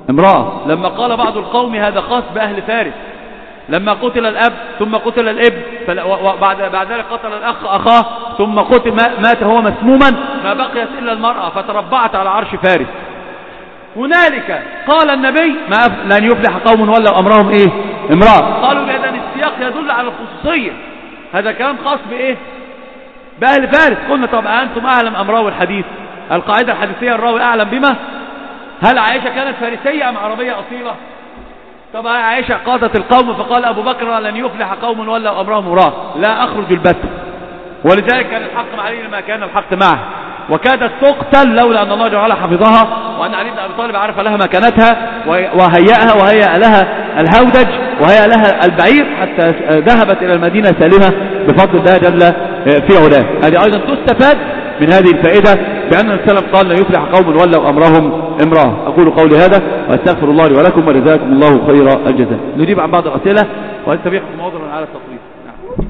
امرأة. لما قال بعض القوم هذا خاص بأهل فارس، لما قتل الأب ثم قتل الابن، وبعد بعد ذلك قتل الأخ أخاه ثم قتل مات هو مسموما، ما بقيت إلا المرأة فتربعت على عرش فارس. هنالك قال النبي ما لن يفلح قوم ولوا أمرهم إيه؟ امرأة. قالوا بأن السياق يدل على الخصوصية، هذا كلام خاص بإيه؟ بأهل فارس. قلنا طب أنتم أعلم أم راوي الحديث؟ القاعدة الحديثية الراوي أعلم بما. هل عائشة كانت فارسية أم عربية أصيلة؟ طب عائشة قادت القوم فقال أبو بكر لن يفلح قوم ولوا أمرهم امرأة، لا أخرج البت. ولذلك كان الحق مع علي لما كان الحق معه، وكادت تقتل لولا أن الله جعل حفظها، وأن علي بن أبي طالب عرف لها مكانتها وهيأها وهيأ لها الهودج وهيأ لها البعير حتى ذهبت إلى المدينة سالمة بفضل الله جل في علاه. هذه أيضا تستفاد من هذه الفائدة بأن السلام قال لا يفلح قوم ولوا أمرهم امرأة. أقول قولي هذا وأستغفر الله لي ولكم وجزاكم الله خير الجزاء. نجيب عن بعض الأسئلة وأستبيحكم موضوعا على التطويل. نعم.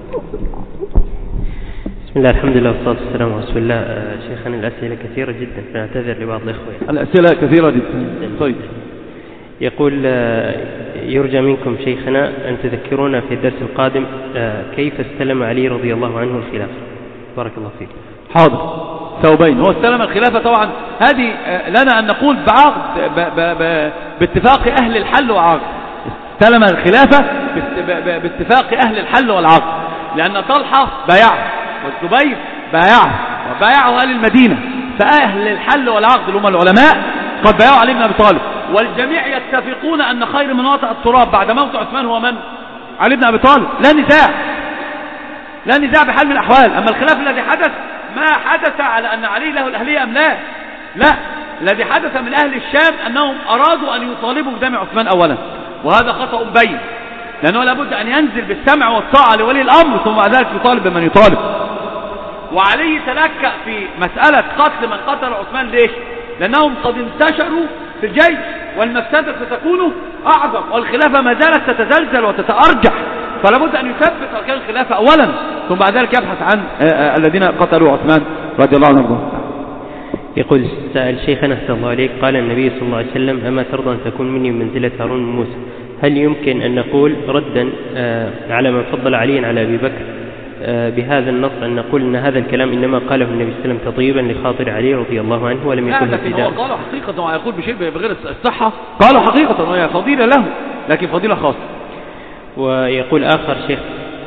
بسم الله الحمد لله والصلاة والسلام على رسول الله. شيخنا الأسئلة كثيرة جدا فنعتذر لبعض الإخوة. الأسئلة كثيرة جدا. طيب. يقول يرجى منكم شيخنا أن تذكرونا في الدرس القادم كيف استلم علي رضي الله عنه الخلافة. بارك الله فيك. حاضر. ثوبين. هو استلم الخلافة طبعا هذه لنا أن نقول بعقد باتفاق أهل الحل والعقد. استلم الخلافة باتفاق أهل الحل والعقد، لأن طلحة بايعه والزبير بايعه وبايعه أهل المدينة، فأهل الحل والعقد اللي هم العلماء قد بايعوا علي بن أبي طالب، والجميع يتفقون أن خير من وطأ التراب بعد موت عثمان هو من؟ علي بن أبي طالب. لا نزاع، لا نزاع بحال من الأحوال. أما الخلاف الذي حدث ما حدث على أن علي له الأهلية أم لا، لا، الذي حدث من أهل الشام أنهم أرادوا أن يطالبوا بدم عثمان أولا، وهذا خطأ بين، لأنه لابد أن ينزل بالسمع والطاعة لولي الأمر ثم بعد ذلك يطالب بمن يطالب. وعليه تلكأ في مسألة قتل من قتل عثمان. ليش؟ لأنهم قد انتشروا في الجيش والمفسدة ستكون أعظم والخلافة ما زالت تتزلزل وتتأرجح، فلا بد أن يثبت أركان الخلافة أولا ثم بعد ذلك يبحث عن الذين قتلوا عثمان رضي الله عنه. يقول سأل شيخنا أحسن الله عليك، قال النبي صلى الله عليه وسلم أما ترضى أن تكون مني منزلة هارون موسى، هل يمكن أن نقول ردا على من فضل علي على أبي بكر بهذا النص أن نقول أن هذا الكلام إنما قاله النبي صلى الله عليه وسلم تطيبا لخاطر علي رضي الله عنه ولم يكن ابتداء؟ هو قالوا حقيقة ويقول بشيء بغير الصحة، قالوا حقيقة وهي فضيلة له لكن فضيلة خاصة. ويقول آخر شيخ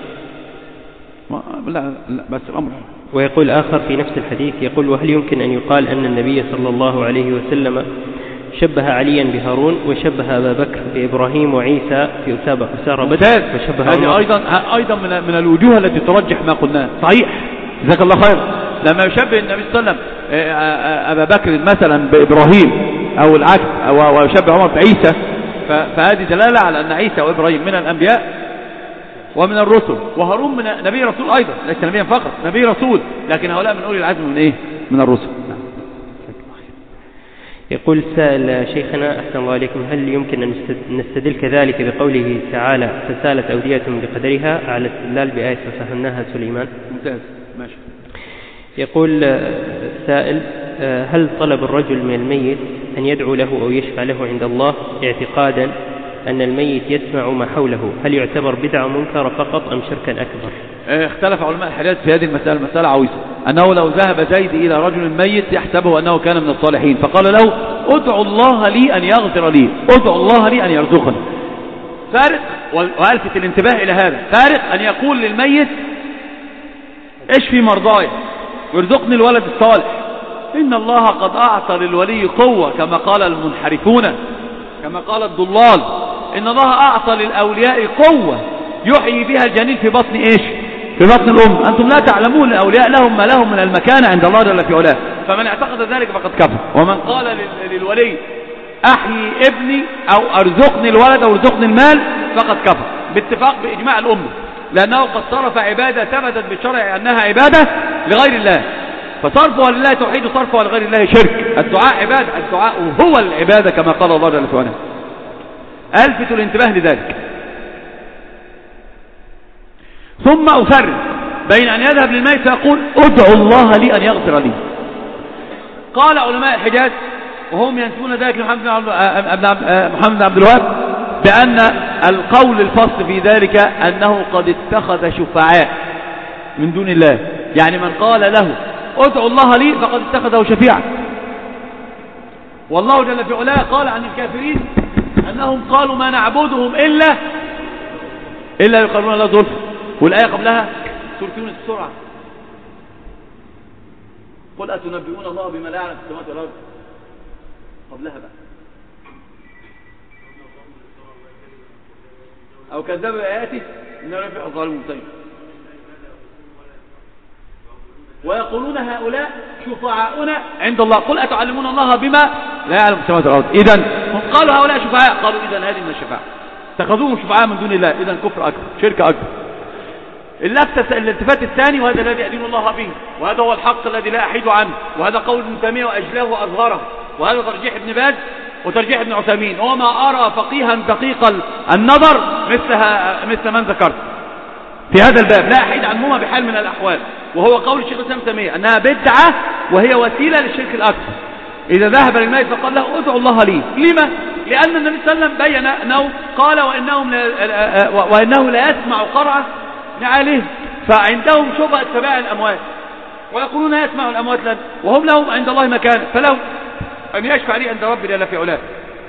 لا لا بس الأمر ويقول آخر في نفس الحديث يقول وهل يمكن أن يقال أن النبي صلى الله عليه وسلم شبه عليا بهارون وشبه أبا بكر بإبراهيم وعيسى في أسارة بدر وشبه هذه أيضا أيضا من من الوجوه التي ترجح ما قلناه. صحيح جزاك الله خير. لما يشبه النبي صلى الله عليه وسلم أبا بكر مثلا بإبراهيم أو العكس أو يشبه عمر بعيسى، فهذه دلالة على أن عيسى وإبراهيم من الأنبياء ومن الرسل، وهارون من نبي رسول أيضا، ليس نبيا فقط، نبي رسول، لكن هؤلاء من أولي العزم من إيه؟ من الرسل. يقول سائل شيخنا أحسن الله عليكم، هل يمكن أن نستدل كذلك بقوله تعالى فسالت أودية بقدرها على استدلال بآية ففهمناها سليمان؟ ممتاز ماشي. يقول السائل هل طلب الرجل من الميت أن يدعو له أو يشفع له عند الله اعتقادا أن الميت يسمع ما حوله هل يعتبر بدعة منكرة فقط أم شركا أكبر؟ اختلف علماء الحديث في هذه المسألة، مسألة عويصة، أنه لو ذهب زيد إلى رجل ميت يحسبه أنه كان من الصالحين فقال له ادعو الله لي أن يغفر لي، ادعو الله لي أن يرزقني، فارق، وألفت الانتباه إلى هذا، فارق أن يقول للميت اشفي مرضاي وارزقني الولد الصالح. إن الله قد أعطى للولي قوة كما قال المنحرفون، كما قال الضلال، إن الله أعطى للأولياء قوة يحيي بها الجنين في بطن إيش؟ في بطن الأم. أنتم لا تعلمون الأولياء لهم ما لهم من المكانة عند الله جل في علاه، فمن اعتقد ذلك فقد كفر. ومن قال للولي أحيي ابني أو أرزقني الولد أو أرزقني المال فقد كفر باتفاق بإجماع الأمة، لأنه قد صرف عبادة ثبتت بالشرع أنها عبادة لغير الله، فصرفها لله توحيد وصرفها لغير الله شرك. الدعاء عبادة، الدعاء هو العبادة كما قال الله جل وعلا. ألفت الانتباه لذلك. ثم أفرق بين أن يذهب للميت فيقول ادعو الله لي أن يغفر لي. قال علماء الحجاز وهم ينسبون ذلك لمحمد بن عبد محمد بن عبد الوهاب بأن القول الفصل في ذلك أنه قد اتخذ شفعاء من دون الله، يعني من قال له ادعوا الله لي فقد اتخذه شفيعا. والله جل في علاه قال عن الكافرين أنهم قالوا ما نعبدهم إلا إلا يقربون الله زلفى. والآية قبلها سورة يونس بسرعة، قل أتنبئون الله بما لا يعلم في السماوات والأرض. قبلها بقى أو كذبوا بآياته إنه يفلح الظالمون. طيب ويقولون هؤلاء شفعاؤنا عند الله، قل أتعلمون الله بما لا يعلم في السماوات والأرض. إذن هم قالوا هؤلاء شفعاء، قالوا إذن هذه من الشفاعة، اتخذوهم شفعاء من دون الله، إذن كفر أكبر، شرك أكبر. الالتفات الثاني، وهذا الذي أدين الله به، وهذا هو الحق الذي لا أحيد عنه، وهذا قول ابن تيمية وأجلاه وأظهره، وهذا ترجيح ابن باز وترجيح ابن عثيمين، وما أرى فقيها دقيق النظر مثلها مثل من ذكرت في هذا الباب، لا أحيد عنهما بحال من الأحوال، وهو قول الشيخ الإسلام ابن تيمية أنها بدعة وهي وسيلة للشرك الأكبر. إذا ذهب للميت فقال له ادعوا الله لي، لما؟ لأن النبي صلى الله عليه وسلم بين أنه قال وإنهم لا وإنه لا يسمع قرعة نعالهم، فعندهم شبهة سماع الأموات، ويقولون يسمع الأموات لنا وهم لهم عند الله مكان، فلهم أن يشفع لي عند ربي جل في علاه.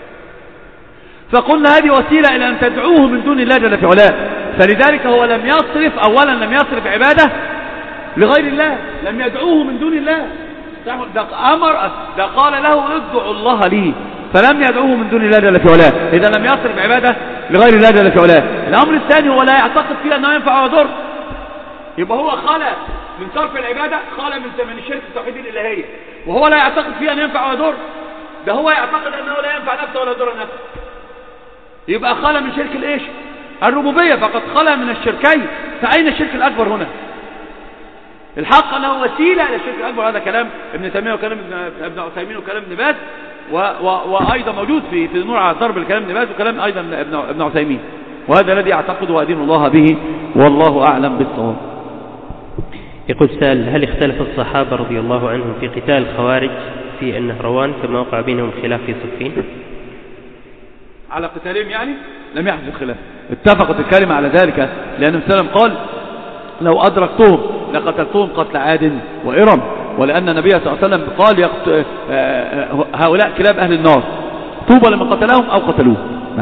فقلنا هذه وسيلة إلى أن تدعوه من دون الله جل في علاه، فلذلك هو لم يصرف أولا لم يصرف عبادة لغير الله، لم يدعوه من دون الله، ده أمر ده قال له ادعوا الله لي، فلم يدعوه من دون الله جل في علاه، إذا لم يصرف عبادة لغير الله جل في علاه. الأمر الثاني هو لا يعتقد فيه أنه ينفع ويضر، يبقى هو خلى من صرف العبادة، خلى من الشرك التوحيد الإلهية، وهو لا يعتقد فيه أن ينفع ويضر، ده هو يعتقد أنه لا ينفع نفسه ولا يضر نفسه، يبقى خلى من شرك الإيش؟ الربوبية، فقد خلى من الشركين، فأين الشرك الأكبر هنا؟ الحق أنه وسيلة إلى الشرك الأكبر، هذا كلام ابن تيمية وكلام ابن عثيمين وكلام ابن باز، وأيضا موجود في في نوع ضرب الكلام ابن باز وكلام أيضا ابن عثيمين، وهذا الذي أعتقد وأدين الله به والله أعلم بالصواب. يقول سائل: هل اختلف الصحابة رضي الله عنهم في قتال الخوارج في النهروان كما وقع بينهم خلاف في صفين؟ على قتالهم يعني لم يحدث خلاف، اتفقت الكلمة على ذلك، لأن النبي صلى الله عليه وسلم قال لو أدركتهم لقتلتهم قتل عاد وإرم، ولأن النبي صلى الله عليه وسلم قال يقت... هؤلاء كلاب أهل النار، طوبى لمن قتلهم أو قتلوه. نعم.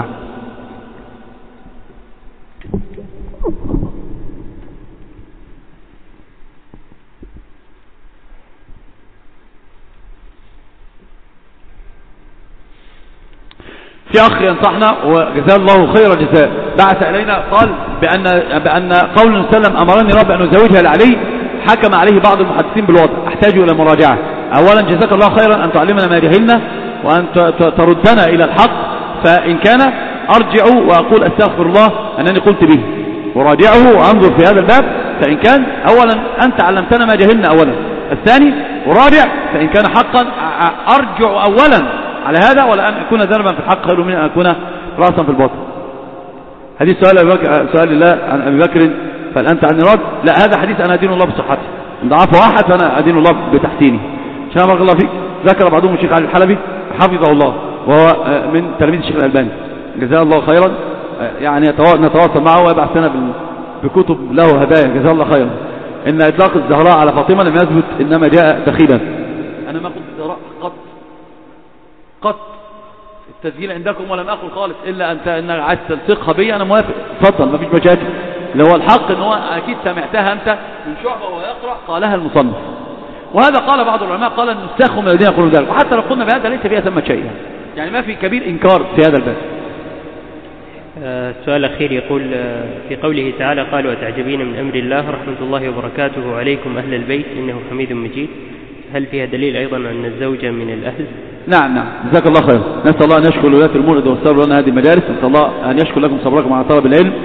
في أخ ينصحنا وجزاه الله خير الجزاء، بعث إلينا قال بأن بأن قول النبي صلى الله عليه وسلم أمرني ربي أن أزوجها لعلي، حكم عليه بعض المحدثين بالوضع، أحتاج إلى مراجعة. أولا جزاك الله خيرا أن تعلمنا ما جهلنا وأن تردنا إلى الحق، فإن كان أرجع وأقول أستغفر الله أنني قلت به، وراجعه وأنظر في هذا الباب، فإن كان أولا أنت علمتنا ما جهلنا أولا، الثاني أراجع، فإن كان حقا أرجع أولا على هذا، ولا أن أكون ذنبا في الحق خير من أن أكون رأسا في الباطل. حديث سؤال أبي بكر سؤال الله عن أبي بكر فهل أنت عني رد؟ لا، هذا حديث أنا أدين الله بصحته، إن ضعفه أحد فأنا أدين الله بتحسينه. شاء بارك الله فيك. ذكر بعضهم الشيخ علي الحلبي حفظه الله، وهو من تلاميذ الشيخ الألباني جزاه الله خيرا، يعني نتواصل معه ويبعث لنا بكتب له هدايا جزاه الله خيرا. إن إطلاق الزهراء على فاطمة لم يثبت، إنما جاء دخيلا. أنا ما قلت الزهراء قط قط التسجيل عندكم، ولم أقل خالص إلا أنت إنك عايز تلصقها بي، أنا موافق، اتفضل مفيش مشاكل. اللي هو الحق إن هو أكيد سمعتها أنت من شعبة وهو يقرأ قالها المصنف، وهذا قال بعض العلماء قال أن نستخهم من الذين يقولون ذلك، وحتى لو قلنا بهذا ليس فيها ثمة شيء، يعني ما في كبير إنكار في هذا الباب. السؤال الأخير يقول: في قوله تعالى قالوا أتعجبين من أمر الله رحمة الله وبركاته عليكم أهل البيت إنه حميد مجيد، هل فيها دليل أيضا أن الزوجة من الأهل؟ نعم نعم جزاك الله خير. نسأل الله أن يشكر ولاة الأمور والصبر لنا هذه المجالس، نسأل الله أن يشكر لكم صبركم على طلب العلم.